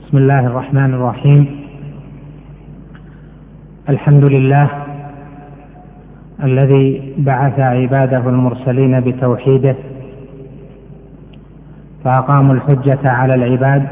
بسم الله الرحمن الرحيم. الحمد لله الذي بعث عباده المرسلين بتوحيده فأقاموا الحجة على العباد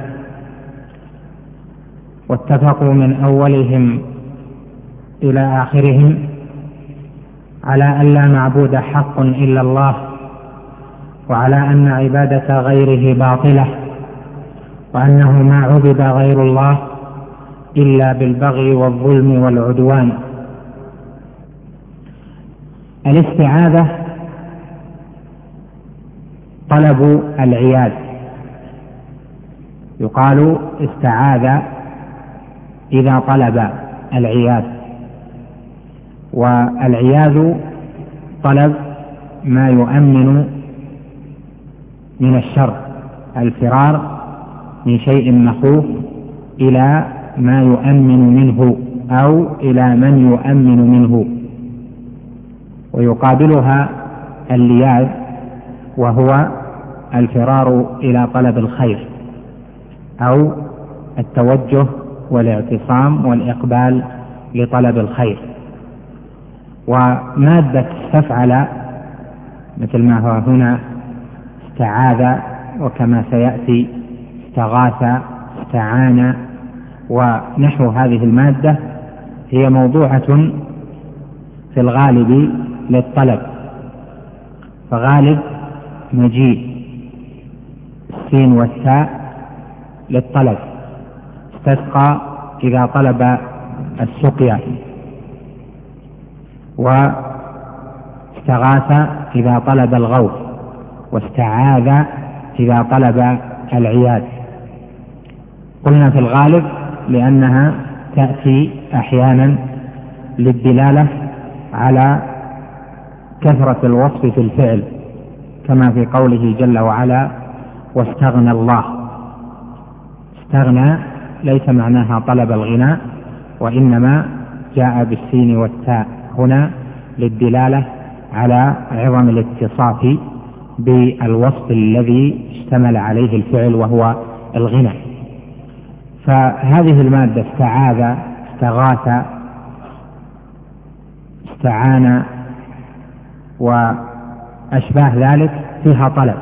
واتفقوا من أولهم إلى آخرهم على أن لا معبود حق إلا الله، وعلى أن عبادة غيره باطلة، وأنه ما عبد غير الله إلا بالبغي والظلم والعدوان. الاستعاذة طلب العياذ، يقال استعاذ إذا طلب العياذ، والعياذ طلب ما يؤمن من الشر، الفرار من شيء مخوف إلى ما يؤمن منه أو إلى من يؤمن منه. ويقابلها اللياذ وهو الفرار إلى طلب الخير أو التوجه والاعتصام والإقبال لطلب الخير. ومادة استفعل مثل ما هو هنا استعاذ، وكما سيأتي استغاث، استعان، ونحو هذه المادة هي موضوعة في الغالب للطلب، فغالب مجيء السين والتاء للطلب. استسقى إذا طلب السقيا، واستغاث إذا طلب الغوث، واستعاذ إذا طلب العياذ. قلنا في الغالب لأنها تأتي أحيانا للدلالة على كثرة الوصف في الفعل، كما في قوله جل وعلا واستغنى الله. استغنى ليس معناها طلب الغناء، وإنما جاء بالسين والتاء هنا للدلالة على عظم الاتصاف بالوصف الذي اشتمل عليه الفعل وهو الغنى. فهذه المادة استعاذ، استغاث، استعان وأشباه ذلك فيها طلب،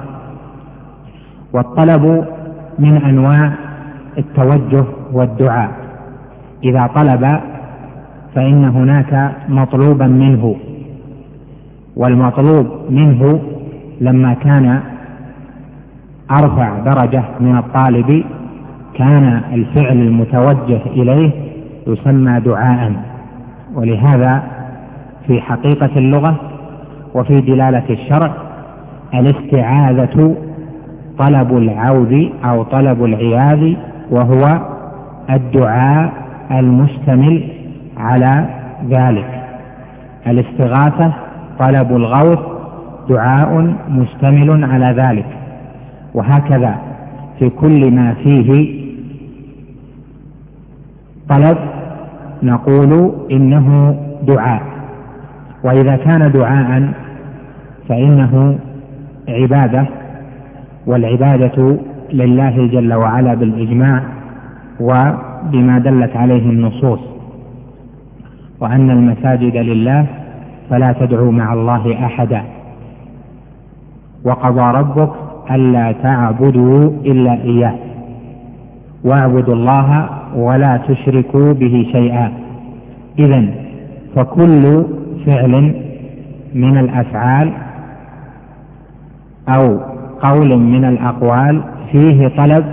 والطلب من أنواع التوجه والدعاء. إذا طلب فإن هناك مطلوبا منه، والمطلوب منه لما كان أرفع درجة من الطالب كان الفعل المتوجه إليه يسمى دعاء. ولهذا في حقيقة اللغة وفي دلالة الشرع الاستعاذة طلب العوذ أو طلب العياذ، وهو الدعاء المشتمل على ذلك. الاستغاثة طلب الغوث، دعاء مشتمل على ذلك. وهكذا في كل ما فيه طلب نقول إنه دعاء. وإذا كان دعاء فإنه عبادة، والعبادة لله جل وعلا بالإجماع وبما دلت عليه النصوص، وأن المساجد لله فلا تدعوا مع الله أحدا، وقضى ربك ألا تعبدوا إلا إياه واعبدوا الله ولا تشركوا به شيئا. إذن فكل فعل من الأفعال أو قول من الأقوال فيه طلب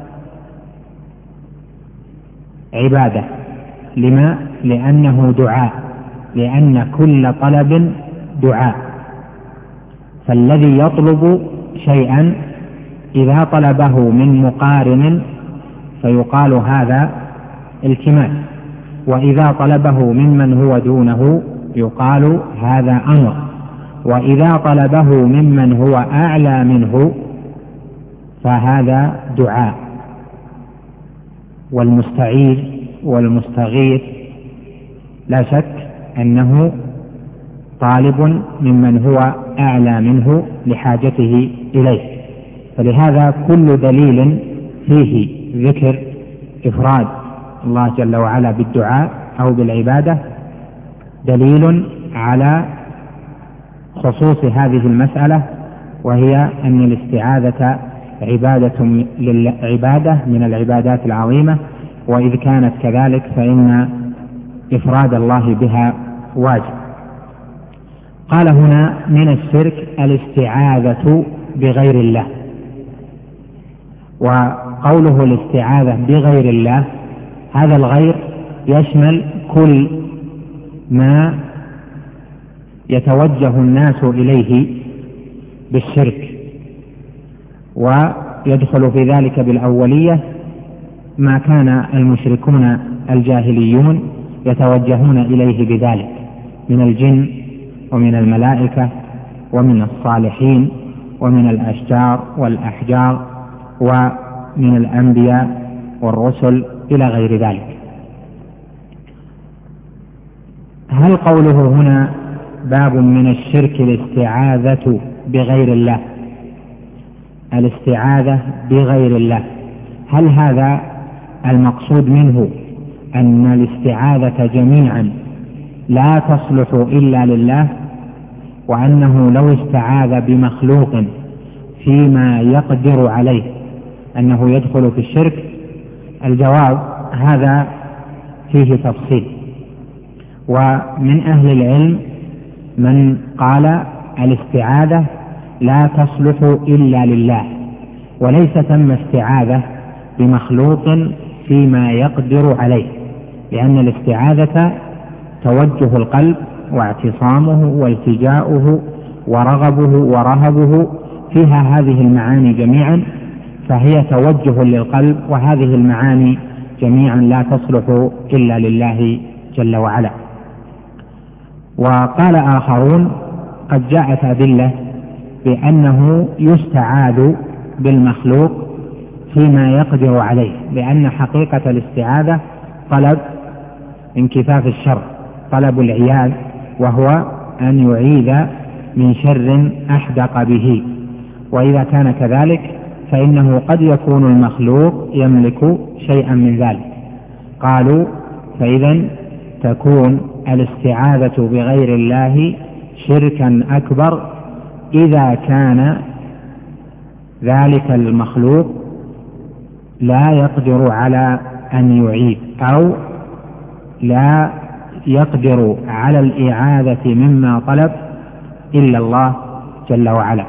عبادة. لما؟ لأنه دعاء، لأن كل طلب دعاء. فالذي يطلب شيئا إذا طلبه من مقارن فيقال هذا التماس، وإذا طلبه ممن هو دونه يقال هذا أمر، وإذا طلبه ممن هو أعلى منه فهذا دعاء. والمستعيذ والمستغيث لا شك أنه طالب ممن هو أعلى منه لحاجته إليه. فلهذا كل دليل فيه ذكر إفراد الله جل وعلا بالدعاء أو بالعبادة دليل على خصوص هذه المسألة، وهي أن الاستعاذة عبادة من العبادات العظيمة، وإذ كانت كذلك فإن إفراد الله بها واجب. قال هنا من الشرك الاستعاذة بغير الله، وقوله الاستعاذة بغير الله هذا الغير يشمل كل ما يتوجه الناس إليه بالشرك، ويدخل في ذلك بالأولية ما كان المشركون الجاهليون يتوجهون إليه بذلك من الجن ومن الملائكة ومن الصالحين ومن الأشجار والأحجار ومن الأنبياء والرسل إلى غير ذلك. هل قوله هنا باب من الشرك الاستعاذة بغير الله، الاستعاذة بغير الله، هل هذا المقصود منه أن الاستعاذة جميعا لا تصلح إلا لله، وأنه لو استعاذ بمخلوق فيما يقدر عليه أنه يدخل في الشرك؟ الجواب هذا فيه تفصيل، ومن أهل العلم من قال الاستعاذة لا تصلح إلا لله، وليس ثم استعاذة بمخلوق فيما يقدر عليه، لأن الاستعاذة توجه القلب واعتصامه والتجاؤه ورغبه ورهبه، فيها هذه المعاني جميعا، فهي توجه للقلب، وهذه المعاني جميعا لا تصلح إلا لله جل وعلا. وقال آخرون قد جاءت أدلة بأنه يستعاذ بالمخلوق فيما يقدر عليه، لأن حقيقة الاستعاذة طلب انكفاف الشر، طلب العياذ، وهو أن يعيذ من شر أحدق به، وإذا كان كذلك فإنه قد يكون المخلوق يملك شيئا من ذلك. قالوا فإذا تكون الاستعاذة بغير الله شركا أكبر إذا كان ذلك المخلوق لا يقدر على أن يعيد أو لا يقدر على الإعادة مما طلب إلا الله جل وعلا.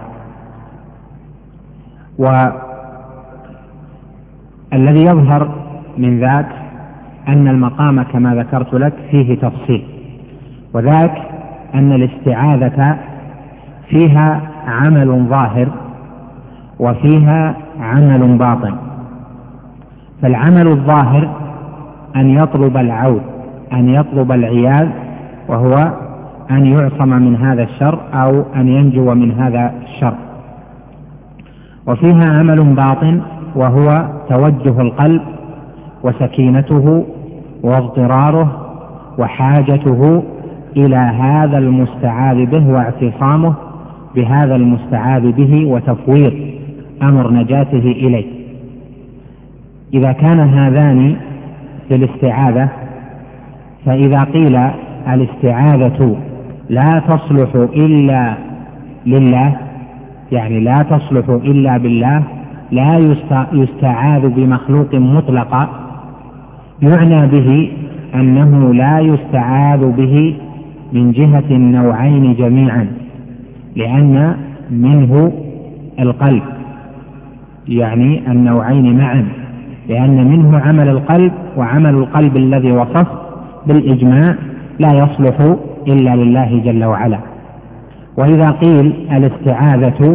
والذي يظهر من ذاك أن المقام كما ذكرت لك فيه تفصيل، وذاك أن الاستعاذة فيها عمل ظاهر وفيها عمل باطن. فالعمل الظاهر أن يطلب العود، أن يطلب العياذ، وهو أن يعصم من هذا الشر أو أن ينجو من هذا الشر. وفيها عمل باطن وهو توجه القلب وسكينته واضطراره وحاجته إلى هذا المستعاذ به واعتصامه بهذا المستعاذ به وتفويض أمر نجاته إليه. إذا كان هذان للاستعاذة، فإذا قيل الاستعاذة لا تصلح إلا لله، يعني لا تصلح إلا بالله، لا يستعاذ بمخلوق مطلقا، يعنى به أنه لا يستعاذ به من جهة النوعين جميعا، لأن منه القلب، يعني النوعين معا، لأن منه عمل القلب، وعمل القلب الذي وصف بالإجماع لا يصلح إلا لله جل وعلا. وإذا قيل الاستعاذة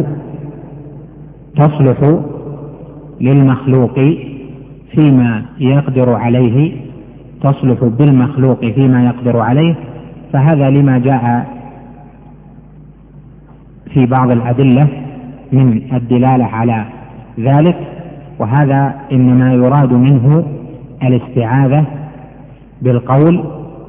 تصلح للمخلوق فيما يقدر عليه، تصلح بالمخلوق فيما يقدر عليه، فهذا لما جاء في بعض الأدلة من الدلالة على ذلك، وهذا إنما يراد منه الاستعاذة بالقول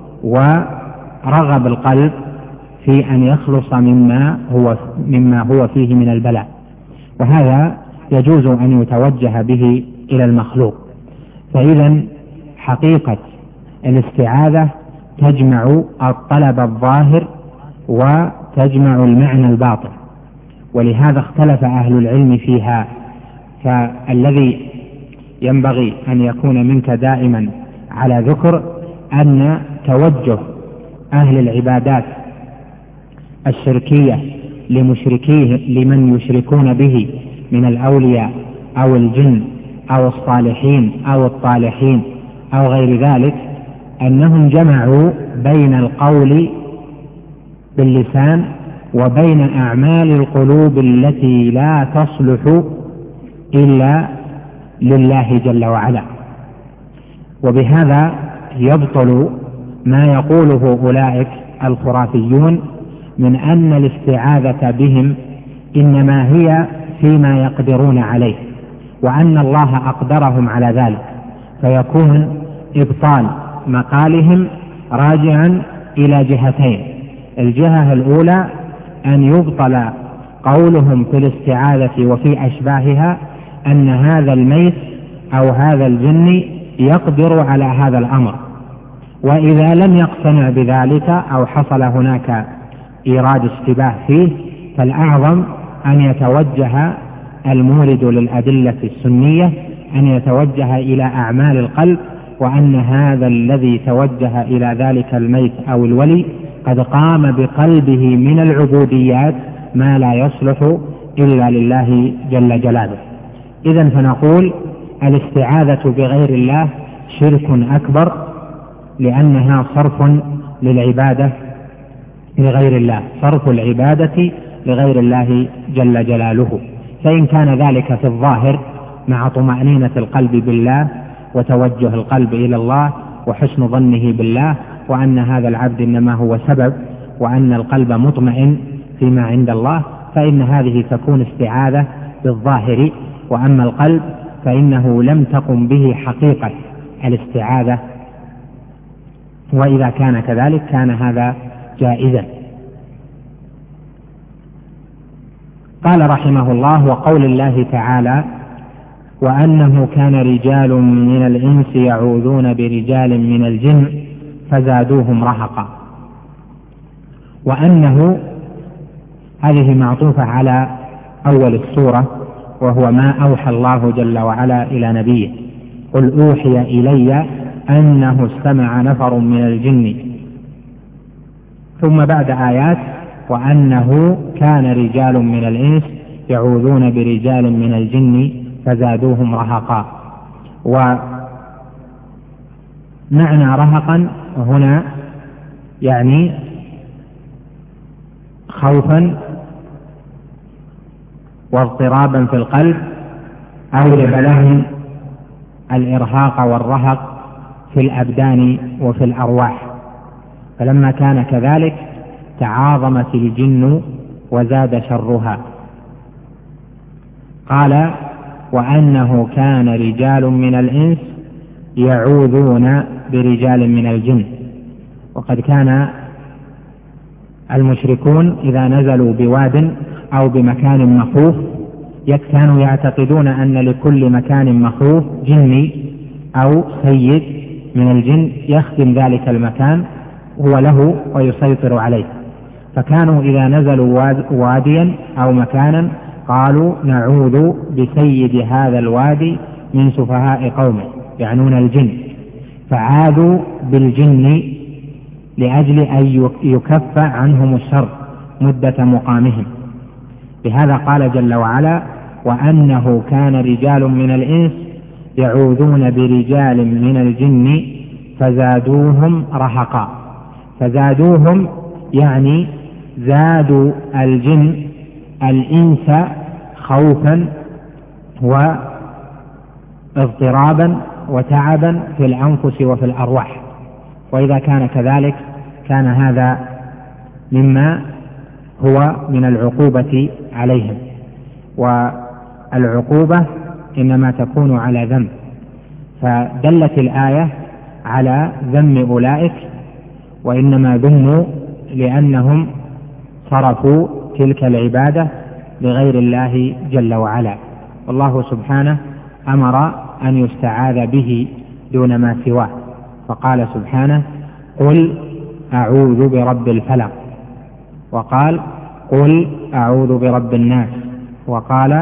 ورغب القلب في أن يخلص مما هو فيه من البلاء، وهذا يجوز أن يتوجه به إلى المخلوق. فإذا حقيقة الاستعاذة تجمع الطلب الظاهر وتجمع المعنى الباطن، ولهذا اختلف أهل العلم فيها. فالذي ينبغي أن يكون منك دائما على ذكر أن توجه أهل العبادات الشركية لمن يشركون به من الأولياء أو الجن أو الصالحين أو الطالحين أو غير ذلك، أنهم جمعوا بين القول باللسان وبين أعمال القلوب التي لا تصلح إلا لله جل وعلا. وبهذا يبطل ما يقوله أولئك الخرافيون من أن الاستعاذة بهم إنما هي فيما يقدرون عليه، وأن الله أقدرهم على ذلك، فيكون إبطال مقالهم راجعا إلى جهتين. الجهة الأولى أن يبطل قولهم في الاستعاذة وفي أشباهها أن هذا الميت أو هذا الجن يقدر على هذا الأمر، وإذا لم يقتنع بذلك أو حصل هناك إيراد اشتباه فيه، فالأعظم أن يتوجه المورد للأدلة السنية أن يتوجه إلى أعمال القلب، وأن هذا الذي توجه إلى ذلك الميت أو الولي قد قام بقلبه من العبوديات ما لا يصلح إلا لله جل جلاله. إذن فنقول الاستعاذة بغير الله شرك أكبر، لأنها صرف للعبادة لغير الله، صرف العبادة لغير الله جل جلاله. فإن كان ذلك في الظاهر مع طمأنينة القلب بالله وتوجه القلب إلى الله وحسن ظنه بالله، وأن هذا العبد إنما هو سبب، وأن القلب مطمئن فيما عند الله، فإن هذه تكون استعاذة بالظاهر. وأما القلب فإنه لم تقم به حقيقة الاستعاذة، وإذا كان كذلك كان هذا جائزا. قال رحمه الله: وقول الله تعالى: وأنه كان رجال من الإنس يعوذون برجال من الجن فزادوهم رهقا. وأنه هذه معطوفة على أول السورة، وهو ما أوحى الله جل وعلا إلى نبيه: قل أوحي إلي أنه استمع نفر من الجن. ثم بعد آيات: وأنه كان رجال من الإنس يعوذون برجال من الجن فزادوهم رهقا. ومعنى رهقا هنا يعني خوفا واضطرابا في القلب، أوجب لهم الإرهاق والرهق في الأبدان وفي الأرواح. فلما كان كذلك تعاظمت الجن وزاد شرها. قال: وأنه كان رجال من الإنس يعوذون برجال من الجن. وقد كان المشركون إذا نزلوا بواد أو بمكان مخوف كانوا يعتقدون أن لكل مكان مخوف جني أو سيد من الجن يخدم ذلك المكان هو له ويسيطر عليه، فكانوا إذا نزلوا واديا أو مكانا قالوا: نعوذ بسيد هذا الوادي من سفهاء قومه، يعنون الجن، فعاذوا بالجن لأجل أن يكف عنهم الشر مدة مقامهم. بهذا قال جل وعلا: وأنه كان رجال من الإنس يعوذون برجال من الجن فزادوهم رهقا. فزادوهم يعني زادوا الجن الإنس خوفا واضطرابا وتعبا في الأنفس وفي الأرواح. وإذا كان كذلك كان هذا مما هو من العقوبة عليهم، والعقوبة إنما تكون على ذنب، فدلت الآية على ذم أولئك، وإنما ذموا لأنهم صرفوا تلك العبادة لغير الله جل وعلا. والله سبحانه أمر أن يستعاذ به دون ما سواه، فقال سبحانه: قل أعوذ برب الفلق، وقال: قل أعوذ برب الناس، وقال: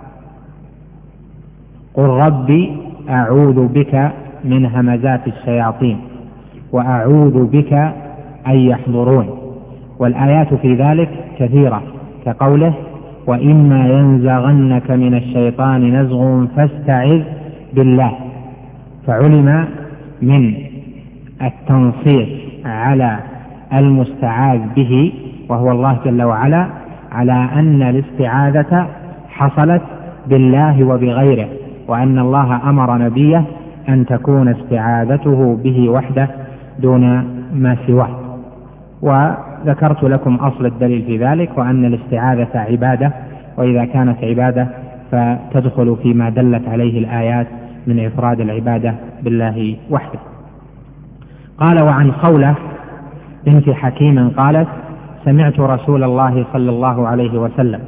قل ربي أعوذ بك من همزات الشياطين وأعوذ بك أن يحضرون. والآيات في ذلك كثيرة، كقوله: وإما ينزغنك من الشيطان نزغ فاستعذ بالله. فعلم من التنصيص على المستعاذ به وهو الله جل وعلا على أن الاستعاذة حصلت بالله وبغيره، وأن الله أمر نبيه أن تكون استعاذته به وحده دون ما سواه. وذكرت لكم أصل الدليل في ذلك، وأن الاستعاذة عبادة، وإذا كانت عبادة فتدخل فيما دلت عليه الآيات من إفراد العبادة بالله وحده. قال: وعن خولة بنت حكيم قالت: سمعت رسول الله صلى الله عليه وسلم.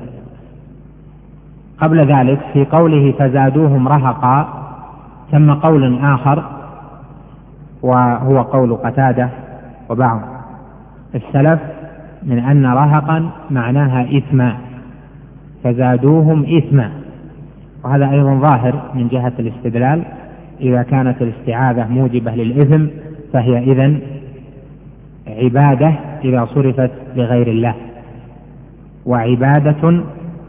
قبل ذلك في قوله فزادوهم رهقا ثم قول آخر، وهو قول قتادة وبعض السلف من أن رهقا معناها إثما، فزادوهم إثما، وهذا أيضا ظاهر من جهة الاستدلال. إذا كانت الاستعاذة موجبة للإثم فهي إذن عبادة إذا صرفت لغير الله، وعبادة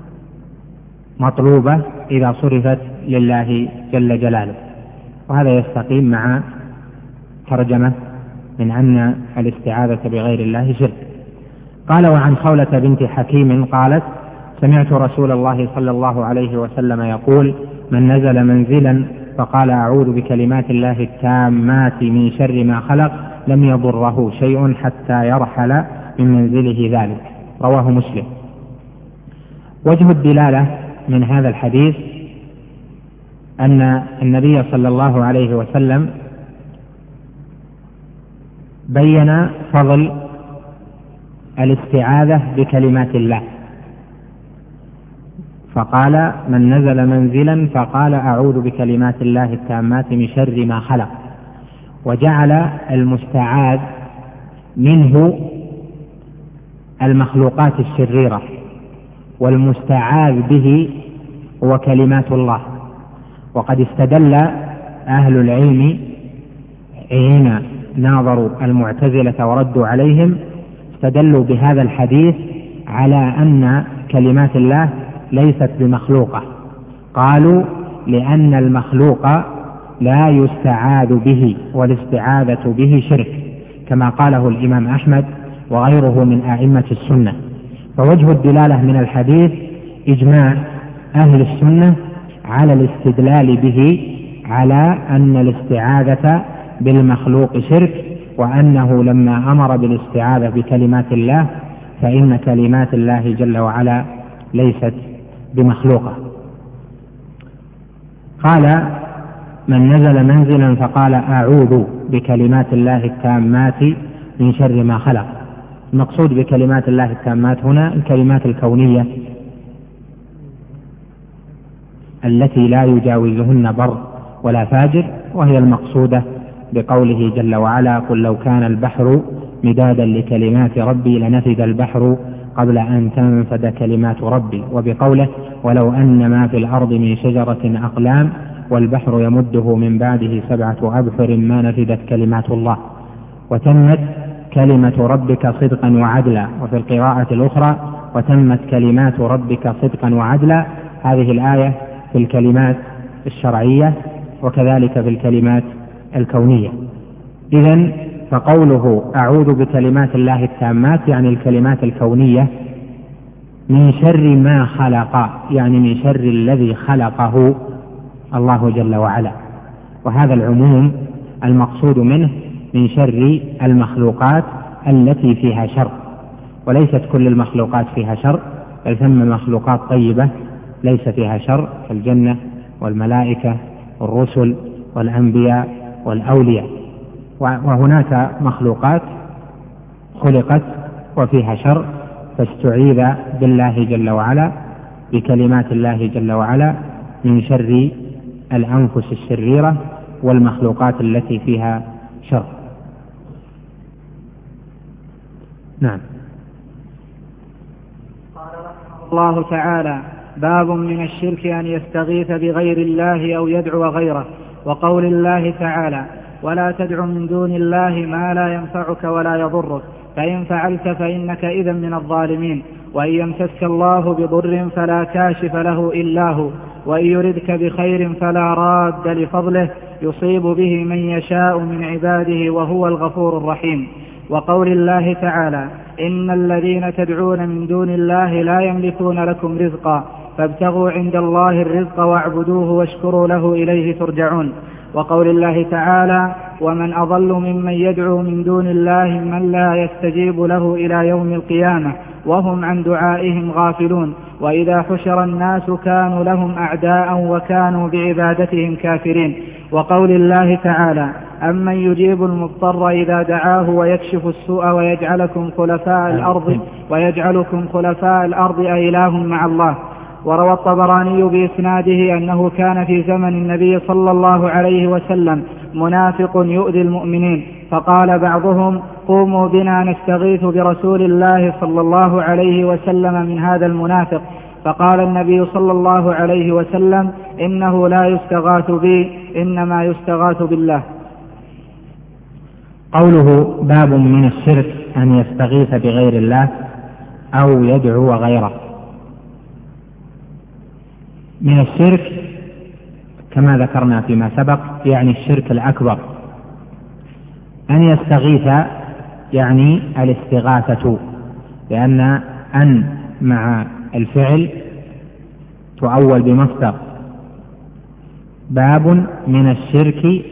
مطلوبة إذا صرفت لله جل جلاله، وهذا يستقيم مع ترجمة من أن الاستعاذة بغير الله شرك. قال: وعن خولة بنت حكيم قالت: سمعت رسول الله صلى الله عليه وسلم يقول: من نزل منزلا فقال أعوذ بكلمات الله التامات من شر ما خلق لم يضره شيء حتى يرحل من منزله ذلك. رواه مسلم. وجه الدلالة من هذا الحديث أن النبي صلى الله عليه وسلم بين فضل الاستعاذة بكلمات الله، فقال: من نزل منزلا فقال أعوذ بكلمات الله التامات من شر ما خلق، وجعل المستعاذ منه المخلوقات الشريرة، والمستعاذ به هو كلمات الله. وقد استدل أهل العلم حين ناظروا المعتزلة وردوا عليهم، استدلوا بهذا الحديث على أن كلمات الله ليست بمخلوقة. قالوا: لأن المخلوق لا يستعاذ به، والاستعاذة به شرك، كما قاله الإمام أحمد وغيره من أئمة السنة. فوجه الدلالة من الحديث إجماع أهل السنة على الاستدلال به على أن الاستعاذة بالمخلوق شرك، وأنه لما أمر بالاستعاذة بكلمات الله فإن كلمات الله جل وعلا ليست بمخلوقة. قال: من نزل منزلا فقال أعوذ بكلمات الله التامات من شر ما خلق. المقصود بكلمات الله التامات هنا الكلمات الكونية التي لا يجاوزهن بر ولا فاجر، وهي المقصودة بقوله جل وعلا: قل لو كان البحر مدادا لكلمات ربي لنفد البحر قبل أن تنفد كلمات ربي، وبقوله: ولو أن ما في الأرض من شجرة أقلام والبحر يمده من بعده 7 أبحر ما نفدت كلمات الله. وتمت كلمة ربك صدقا وعدلا، وفي القراءة الأخرى: وتمت كلمات ربك صدقا وعدلا. هذه الآية في الكلمات الشرعية وكذلك في الكلمات الكونية. إذن فقوله أعوذ بكلمات الله التامات يعني الكلمات الكونية من شر ما خلق، يعني من شر الذي خلقه الله جل وعلا. وهذا العموم المقصود منه من شر المخلوقات التي فيها شر، وليست كل المخلوقات فيها شر، بل ثم مخلوقات طيبة ليس فيها شر، كالجنة والملائكة والرسل والأنبياء والأولياء. وهناك مخلوقات خلقت وفيها شر، فاستعيذ بالله جل وعلا بكلمات الله جل وعلا من شر الأنفس الشريرة والمخلوقات التي فيها شر. نعم. قال رحمه الله تعالى: باب من الشرك أن يستغيث بغير الله أو يدعو غيره. وقول الله تعالى: ولا تدع من دون الله ما لا ينفعك ولا يضرك فإن فعلت فإنك إذا من الظالمين. وإن يمسسك الله بضر فلا كاشف له إلا هو وإن يردك بخير فلا راد لفضله يصيب به من يشاء من عباده وهو الغفور الرحيم. وقول الله تعالى: إن الذين تدعون من دون الله لا يملكون لكم رزقا فابتغوا عند الله الرزق واعبدوه واشكروا له إليه ترجعون. وقول الله تعالى: ومن أضل ممن يدعو من دون الله من لا يستجيب له إلى يوم القيامة وهم عن دعائهم غافلون وإذا حشر الناس كانوا لهم أعداء وكانوا بعبادتهم كافرين. وقول الله تعالى: أمن يجيب المضطر إذا دعاه ويكشف السوء ويجعلكم خلفاء الأرض أإله مع الله. وروى الطبراني بإسناده أنه كان في زمن النبي صلى الله عليه وسلم منافق يؤذي المؤمنين، فقال بعضهم: قوموا بنا نستغيث برسول الله صلى الله عليه وسلم من هذا المنافق. فقال النبي صلى الله عليه وسلم: إنه لا يستغاث بي إنما يستغاث بالله. قوله باب من الشرك أن يستغيث بغير الله أو يدعو غيره. من الشرك كما ذكرنا فيما سبق يعني الشرك الأكبر. أن يستغيث يعني الاستغاثة، لأن أن مع الفعل تؤول بمصدر. باب من الشرك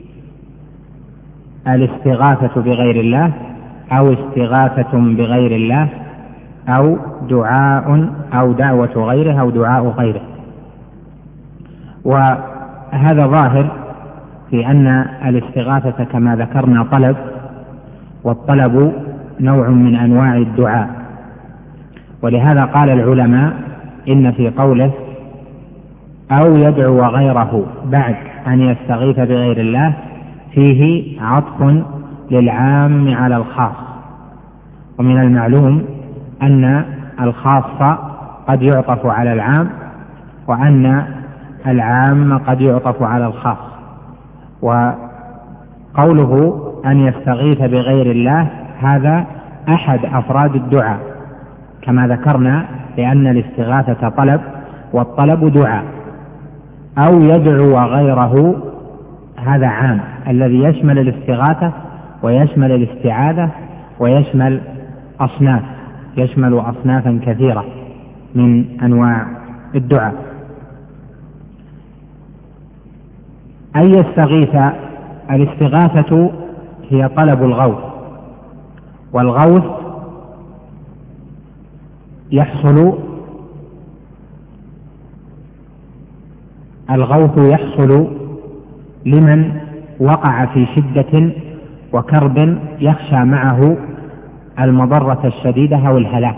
الاستغاثة بغير الله أو استغاثة بغير الله أو دعاء أو دعوة غيره أو دعاء غيره. وهذا ظاهر في أن الاستغاثة كما ذكرنا طلب، والطلب نوع من أنواع الدعاء. ولهذا قال العلماء إن في قوله أو يدعو غيره بعد أن يستغيث بغير الله فيه عطف للعام على الخاص. ومن المعلوم أن الخاص قد يعطف على العام وأن العام قد يعطف على الخاص. وقوله أن يستغيث بغير الله هذا أحد أفراد الدعاء كما ذكرنا، لأن الاستغاثة طلب والطلب دعاء. أو يدعو غيره هذا عام الذي يشمل الاستغاثة ويشمل الاستعاذة ويشمل أصنافا كثيرة من أنواع الدعاء. أن يستغيث، الاستغاثة هي طلب الغوث، والغوث يحصل لمن وقع في شدة وكرب يخشى معه المضرة الشديدة أو الهلاك،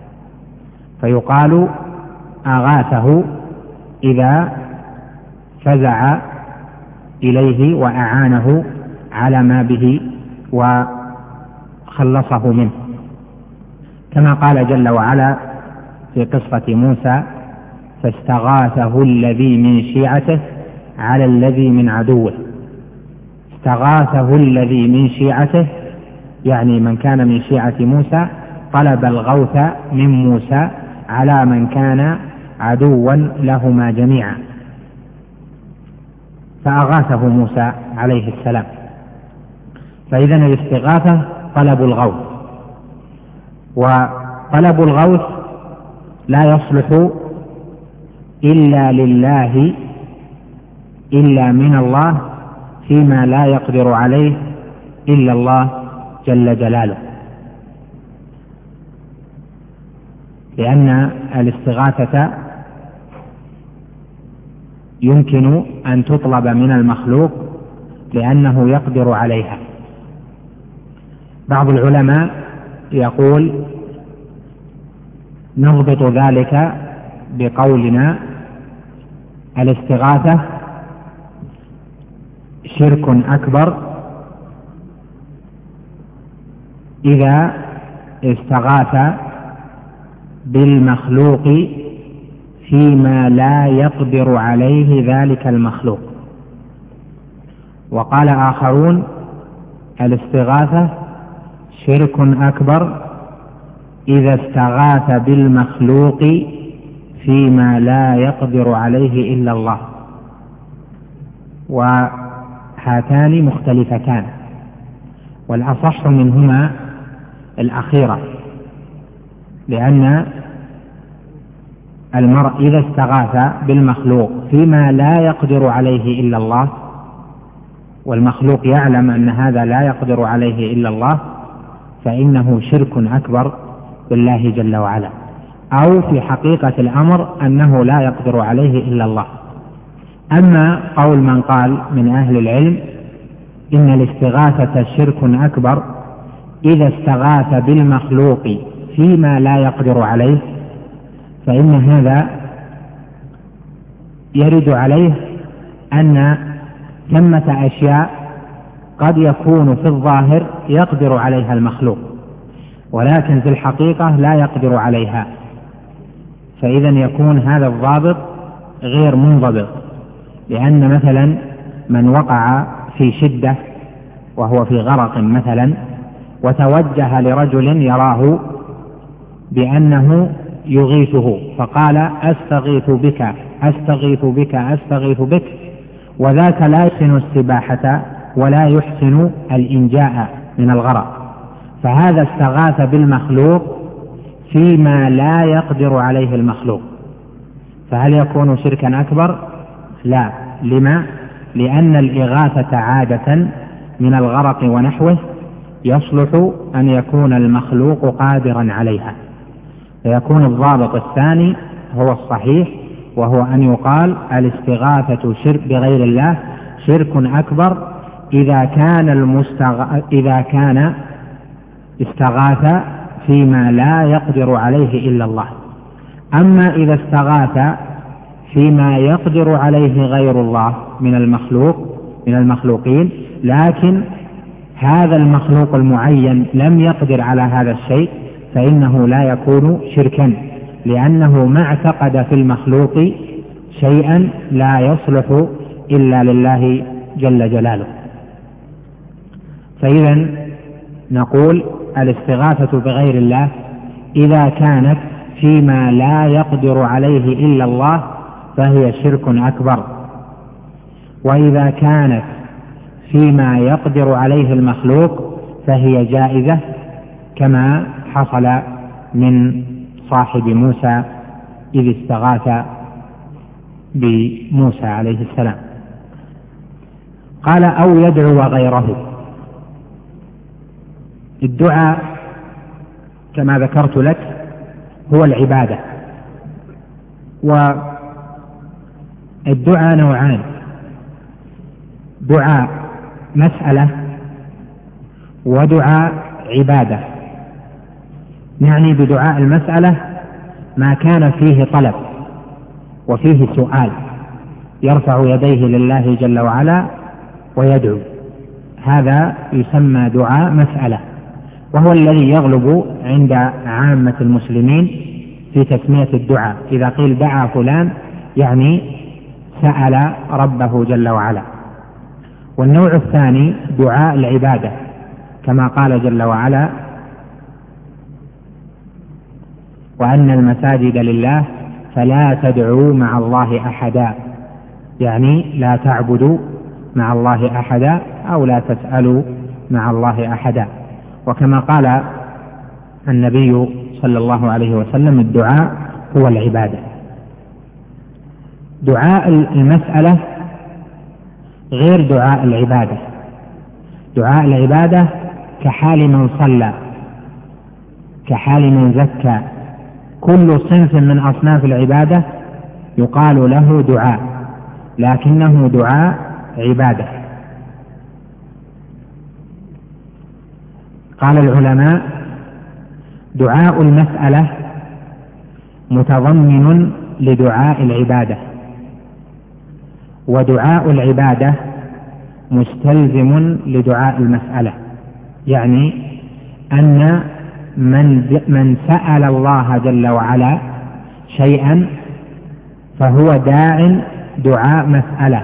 فيقال أغاثه إذا فزع إليه وأعانه على ما به وخلصه منه، كما قال جل وعلا في قصة موسى: فاستغاثه الذي من شيعته على الذي من عدوه. استغاثه الذي من شيعته يعني من كان من شيعة موسى، طلب الغوث من موسى على من كان عدوا لهما جميعا، فأغاثه موسى عليه السلام. فإذا الاستغاثة طلب الغوث، وطلب الغوث لا يصلح إلا لله إلا من الله فيما لا يقدر عليه إلا الله جل جلاله، لأن الاستغاثة يمكن أن تطلب من المخلوق لأنه يقدر عليها. بعض العلماء يقول نضبط ذلك بقولنا: الاستغاثة شرك أكبر إذا استغاث بالمخلوق فيما لا يقدر عليه ذلك المخلوق. وقال آخرون الاستغاثة شرك أكبر إذا استغاث بالمخلوق فيما لا يقدر عليه إلا الله، وهاتان مختلفتان، والأصح منهما الأخيرة، لأن المرء إذا استغاث بالمخلوق فيما لا يقدر عليه إلا الله، والمخلوق يعلم أن هذا لا يقدر عليه إلا الله، فإنه شرك أكبر بالله جل وعلا، أو في حقيقة الأمر أنه لا يقدر عليه إلا الله. أما قول من قال من أهل العلم إن الاستغاثة شرك أكبر إذا استغاث بالمخلوق فيما لا يقدر عليه، فإن هذا يرد عليه أن ثمة أشياء قد يكون في الظاهر يقدر عليها المخلوق، ولكن في الحقيقة لا يقدر عليها، فإذا يكون هذا الضابط غير منضبط. لأن مثلا من وقع في شدة وهو في غرق مثلا، وتوجه لرجل يراه بأنه يغيثه فقال أستغيث بك أستغيث بك أستغيث بك، وذاك لا يحسن السباحة ولا يحسن الإنجاء من الغرق، فهذا استغاث بالمخلوق فيما لا يقدر عليه المخلوق، فهل يكون شركا أكبر؟ لا. لما؟ لأن الإغاثة عادة من الغرق ونحوه يصلح أن يكون المخلوق قادرا عليها، فيكون الضابط الثاني هو الصحيح، وهو أن يقال الاستغاثة شرك بغير الله شرك أكبر إذا كان استغاث فيما لا يقدر عليه إلا الله. أما إذا استغاث فيما يقدر عليه غير الله من المخلوقين، لكن هذا المخلوق المعين لم يقدر على هذا الشيء، فإنه لا يكون شركا، لأنه ما اعتقد في المخلوق شيئا لا يصلح إلا لله جل جلاله. فإذا نقول الاستغاثة بغير الله إذا كانت فيما لا يقدر عليه إلا الله فهي شرك أكبر، وإذا كانت فيما يقدر عليه المخلوق فهي جائزة، كما حصل من صاحب موسى إذ استغاث بموسى عليه السلام. قال أو يدعو غيره. الدعاء كما ذكرت لك هو العبادة، والدعاء نوعان: دعاء مسألة ودعاء عبادة. يعني بدعاء المسألة ما كان فيه طلب وفيه سؤال، يرفع يديه لله جل وعلا ويدعو، هذا يسمى دعاء مسألة، وهو الذي يغلب عند عامة المسلمين في تسمية الدعاء. إذا قيل دعا فلان يعني سأل ربه جل وعلا. والنوع الثاني دعاء العبادة، كما قال جل وعلا: وأن المساجد لله فلا تدعوا مع الله أحدا، يعني لا تعبدوا مع الله أحدا أو لا تسألوا مع الله أحدا. وكما قال النبي صلى الله عليه وسلم: الدعاء هو العبادة. دعاء المسألة غير دعاء العبادة. دعاء العبادة كحال من صلى، كحال من زكى، كل صنف من أصناف العبادة يقال له دعاء، لكنه دعاء عبادة. قال العلماء: دعاء المسألة متضمن لدعاء العبادة، ودعاء العبادة مستلزم لدعاء المسألة، يعني أن من سأل الله جل وعلا شيئا فهو داع دعاء مسألة،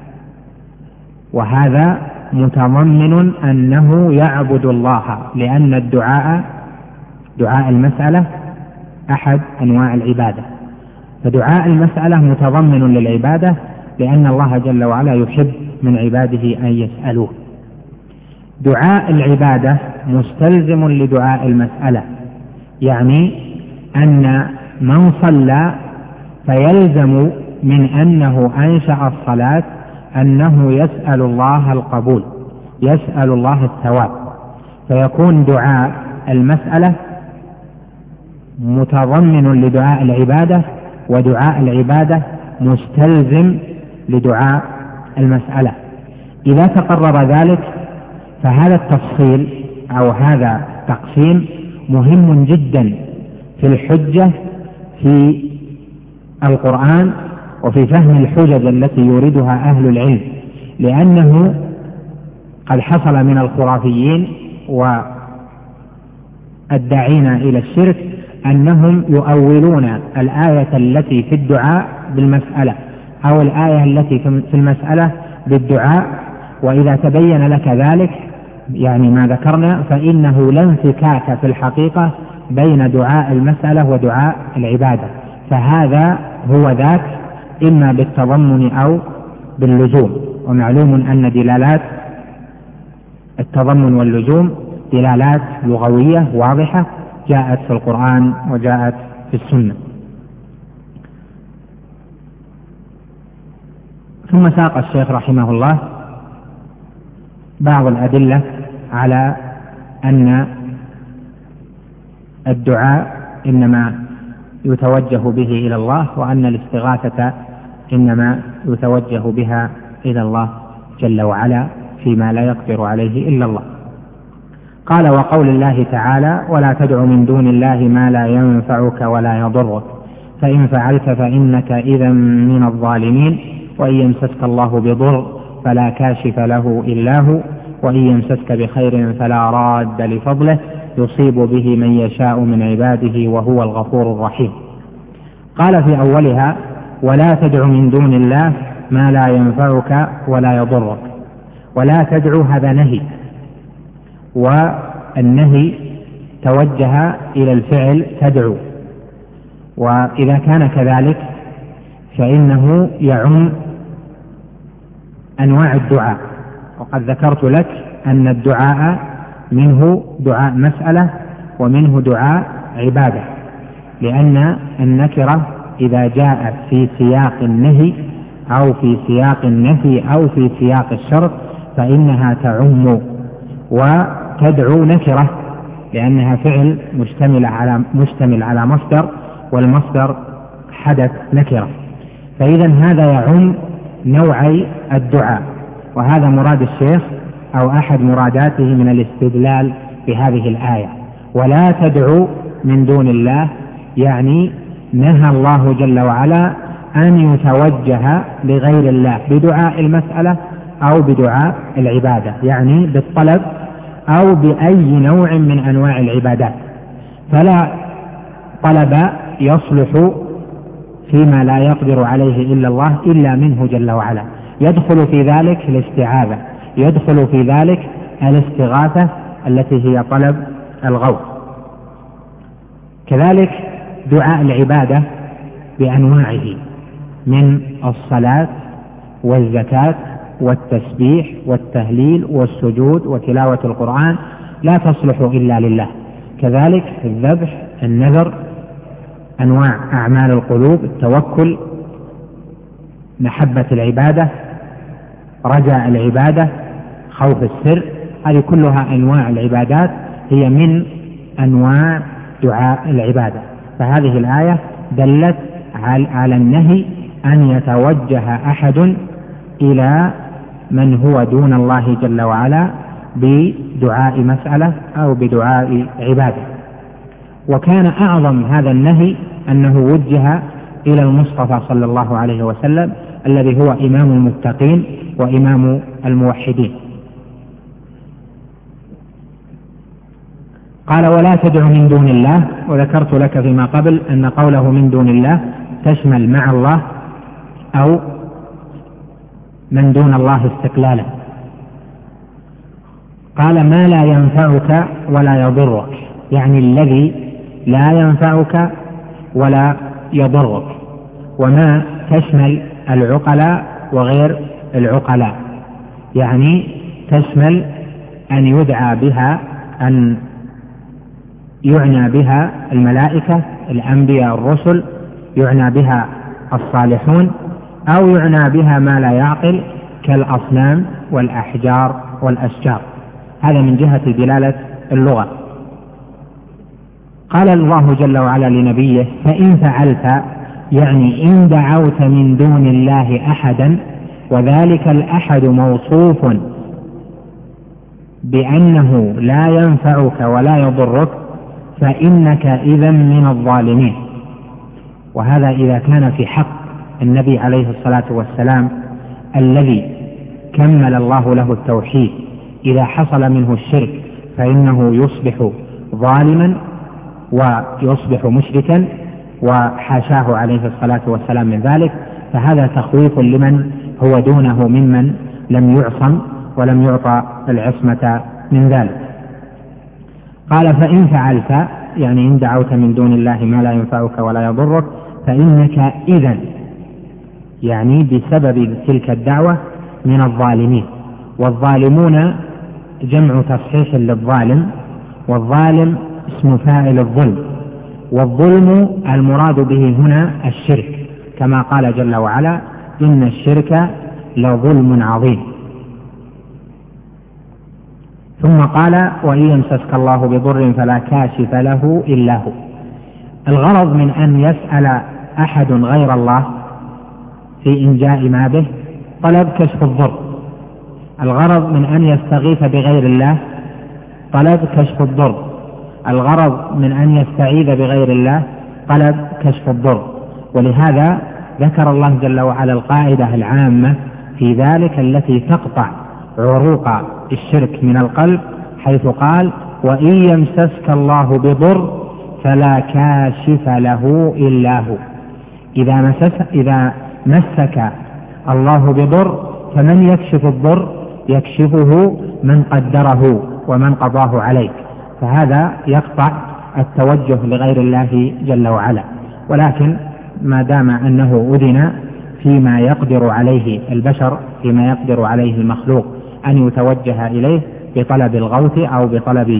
وهذا متضمن أنه يعبد الله، لأن الدعاء دعاء المسألة أحد أنواع العبادة، فدعاء المسألة متضمن للعبادة، لأن الله جل وعلا يحب من عباده أن يسألوه. دعاء العبادة مستلزم لدعاء المسألة، يعني أن من صلى فيلزم من أنه أنشأ الصلاة أنه يسأل الله القبول، يسأل الله الثواب، فيكون دعاء المسألة متضمن لدعاء العبادة، ودعاء العبادة مستلزم لدعاء المسألة. إذا تقرر ذلك فهذا التفصيل أو هذا التقسيم مهم جدا في الحجة في القرآن وفي فهم الحجج التي يوردها أهل العلم، لأنه قد حصل من الخرافيين والداعين إلى الشرك أنهم يؤولون الآية التي في الدعاء بالمسألة، أو الآية التي في المسألة بالدعاء، وإذا تبين لك ذلك يعني ما ذكرنا فإنه لا انفكاك في الحقيقة بين دعاء المسألة ودعاء العبادة، فهذا هو ذاك إما بالتضمن أو باللزوم. ومعلوم أن دلالات التضمن واللزوم دلالات لغوية واضحة جاءت في القرآن وجاءت في السنة. ثم ساق الشيخ رحمه الله بعض الأدلة على أن الدعاء إنما يتوجه به إلى الله، وأن الاستغاثة إنما يتوجه بها إلى الله جل وعلا فيما لا يقدر عليه إلا الله. قال: وقول الله تعالى: ولا تدع من دون الله ما لا ينفعك ولا يضرك، فإن فعلت فإنك إذا من الظالمين، وإن يمسسك الله بضر فلا كاشف له إلا هو، وإن يمسسك بخير فلا راد لفضله، يصيب به من يشاء من عباده وهو الغفور الرحيم. قال في أولها: ولا تدع من دون الله ما لا ينفعك ولا يضرك. ولا تدع هذا نهي، والنهي توجه إلى الفعل تدعو، وإذا كان كذلك فإنه يعم أنواع الدعاء. وقد ذكرت لك أن الدعاء منه دعاء مسألة ومنه دعاء عبادة، لأن النكرة إذا جاءت في سياق النهي أو في سياق النفي أو في سياق الشرط فإنها تعم وتدعو نكرة، لأنها فعل مشتمل على مصدر، والمصدر حدث نكرة، فإذا هذا يعم نوعي الدعاء، وهذا مراد الشيخ أو أحد مراداته من الاستدلال بهذه الآية. ولا تدعو من دون الله، يعني نهى الله جل وعلا أن يتوجه لغير الله بدعاء المسألة أو بدعاء العبادة، يعني بالطلب أو بأي نوع من أنواع العبادات، فلا طلب يصلح فيما لا يقدر عليه إلا الله إلا منه جل وعلا. يدخل في ذلك الاستعاذة، يدخل في ذلك الاستغاثة التي هي طلب الغوث. كذلك دعاء العبادة بأنواعه من الصلاة والزكاة والتسبيح والتهليل والسجود وتلاوة القرآن لا تصلح إلا لله. كذلك الذبح، النذر، أنواع أعمال القلوب، التوكل، محبة العبادة، رجاء العبادة، خوف السر، هذه كلها أنواع العبادات هي من أنواع دعاء العبادة. فهذه الآية دلت على النهي أن يتوجه أحد إلى من هو دون الله جل وعلا بدعاء مسألة أو بدعاء عبادة. وكان أعظم هذا النهي أنه وجه إلى المصطفى صلى الله عليه وسلم الذي هو إمام المتقين وإمام الموحدين. قال ولا تدع من دون الله، وذكرت لك فيما قبل أن قوله من دون الله تشمل مع الله أو من دون الله استقلالا. قال ما لا ينفعك ولا يضرك، يعني الذي لا ينفعك ولا يضرك. وما تشمل العقلاء وغير العقلاء، يعني تشمل أن يدعى بها، أن يعنى بها الملائكة الأنبياء الرسل، يعنى بها الصالحون، أو يعنى بها ما لا يعقل كالأصنام والأحجار والأشجار. هذا من جهة دلالة اللغة. قال الله جل وعلا لنبيه فإن فعلت، يعني إن دعوت من دون الله أحدا، وذلك الأحد موصوف بأنه لا ينفعك ولا يضرك، فإنك إذا من الظالمين. وهذا إذا كان في حق النبي عليه الصلاة والسلام الذي كمل الله له التوحيد، إذا حصل منه الشرك فإنه يصبح ظالما ويصبح مشركا، وحاشاه عليه الصلاة والسلام من ذلك. فهذا تخويف لمن هو دونه ممن لم يعصم ولم يعطى العصمة من ذلك. قال فإن فعلت، يعني إن دعوت من دون الله ما لا ينفعك ولا يضرك، فإنك إذن، يعني بسبب تلك الدعوة، من الظالمين. والظالمون جمع تصحيح للظالم، والظالم اسم فاعل الظلم، والظلم المراد به هنا الشرك، كما قال جل وعلا إن الشرك لظلم عظيم. ثم قال وإن يمسسك الله بضر فلا كاشف له إلا هو. الغرض من أن يسأل أحد غير الله في إنجاء ما به طلب كشف الضر. الغرض من أن يستغيث بغير الله طلب كشف الضر. الغرض من أن يستعيذ بغير الله طلب كشف الضر. ولهذا ذكر الله جل وعلا القاعدة العامة في ذلك التي تقطع عروق الشرك من القلب، حيث قال وإن يمسسك الله بضر فلا كاشف له إلا هو. إذا مسك الله بضر فمن يكشف الضر؟ يكشفه من قدره ومن قضاه عليك. فهذا يقطع التوجه لغير الله جل وعلا. ولكن ما دام أنه أذن فيما يقدر عليه البشر، فيما يقدر عليه المخلوق أن يتوجه إليه بطلب الغوث أو بطلب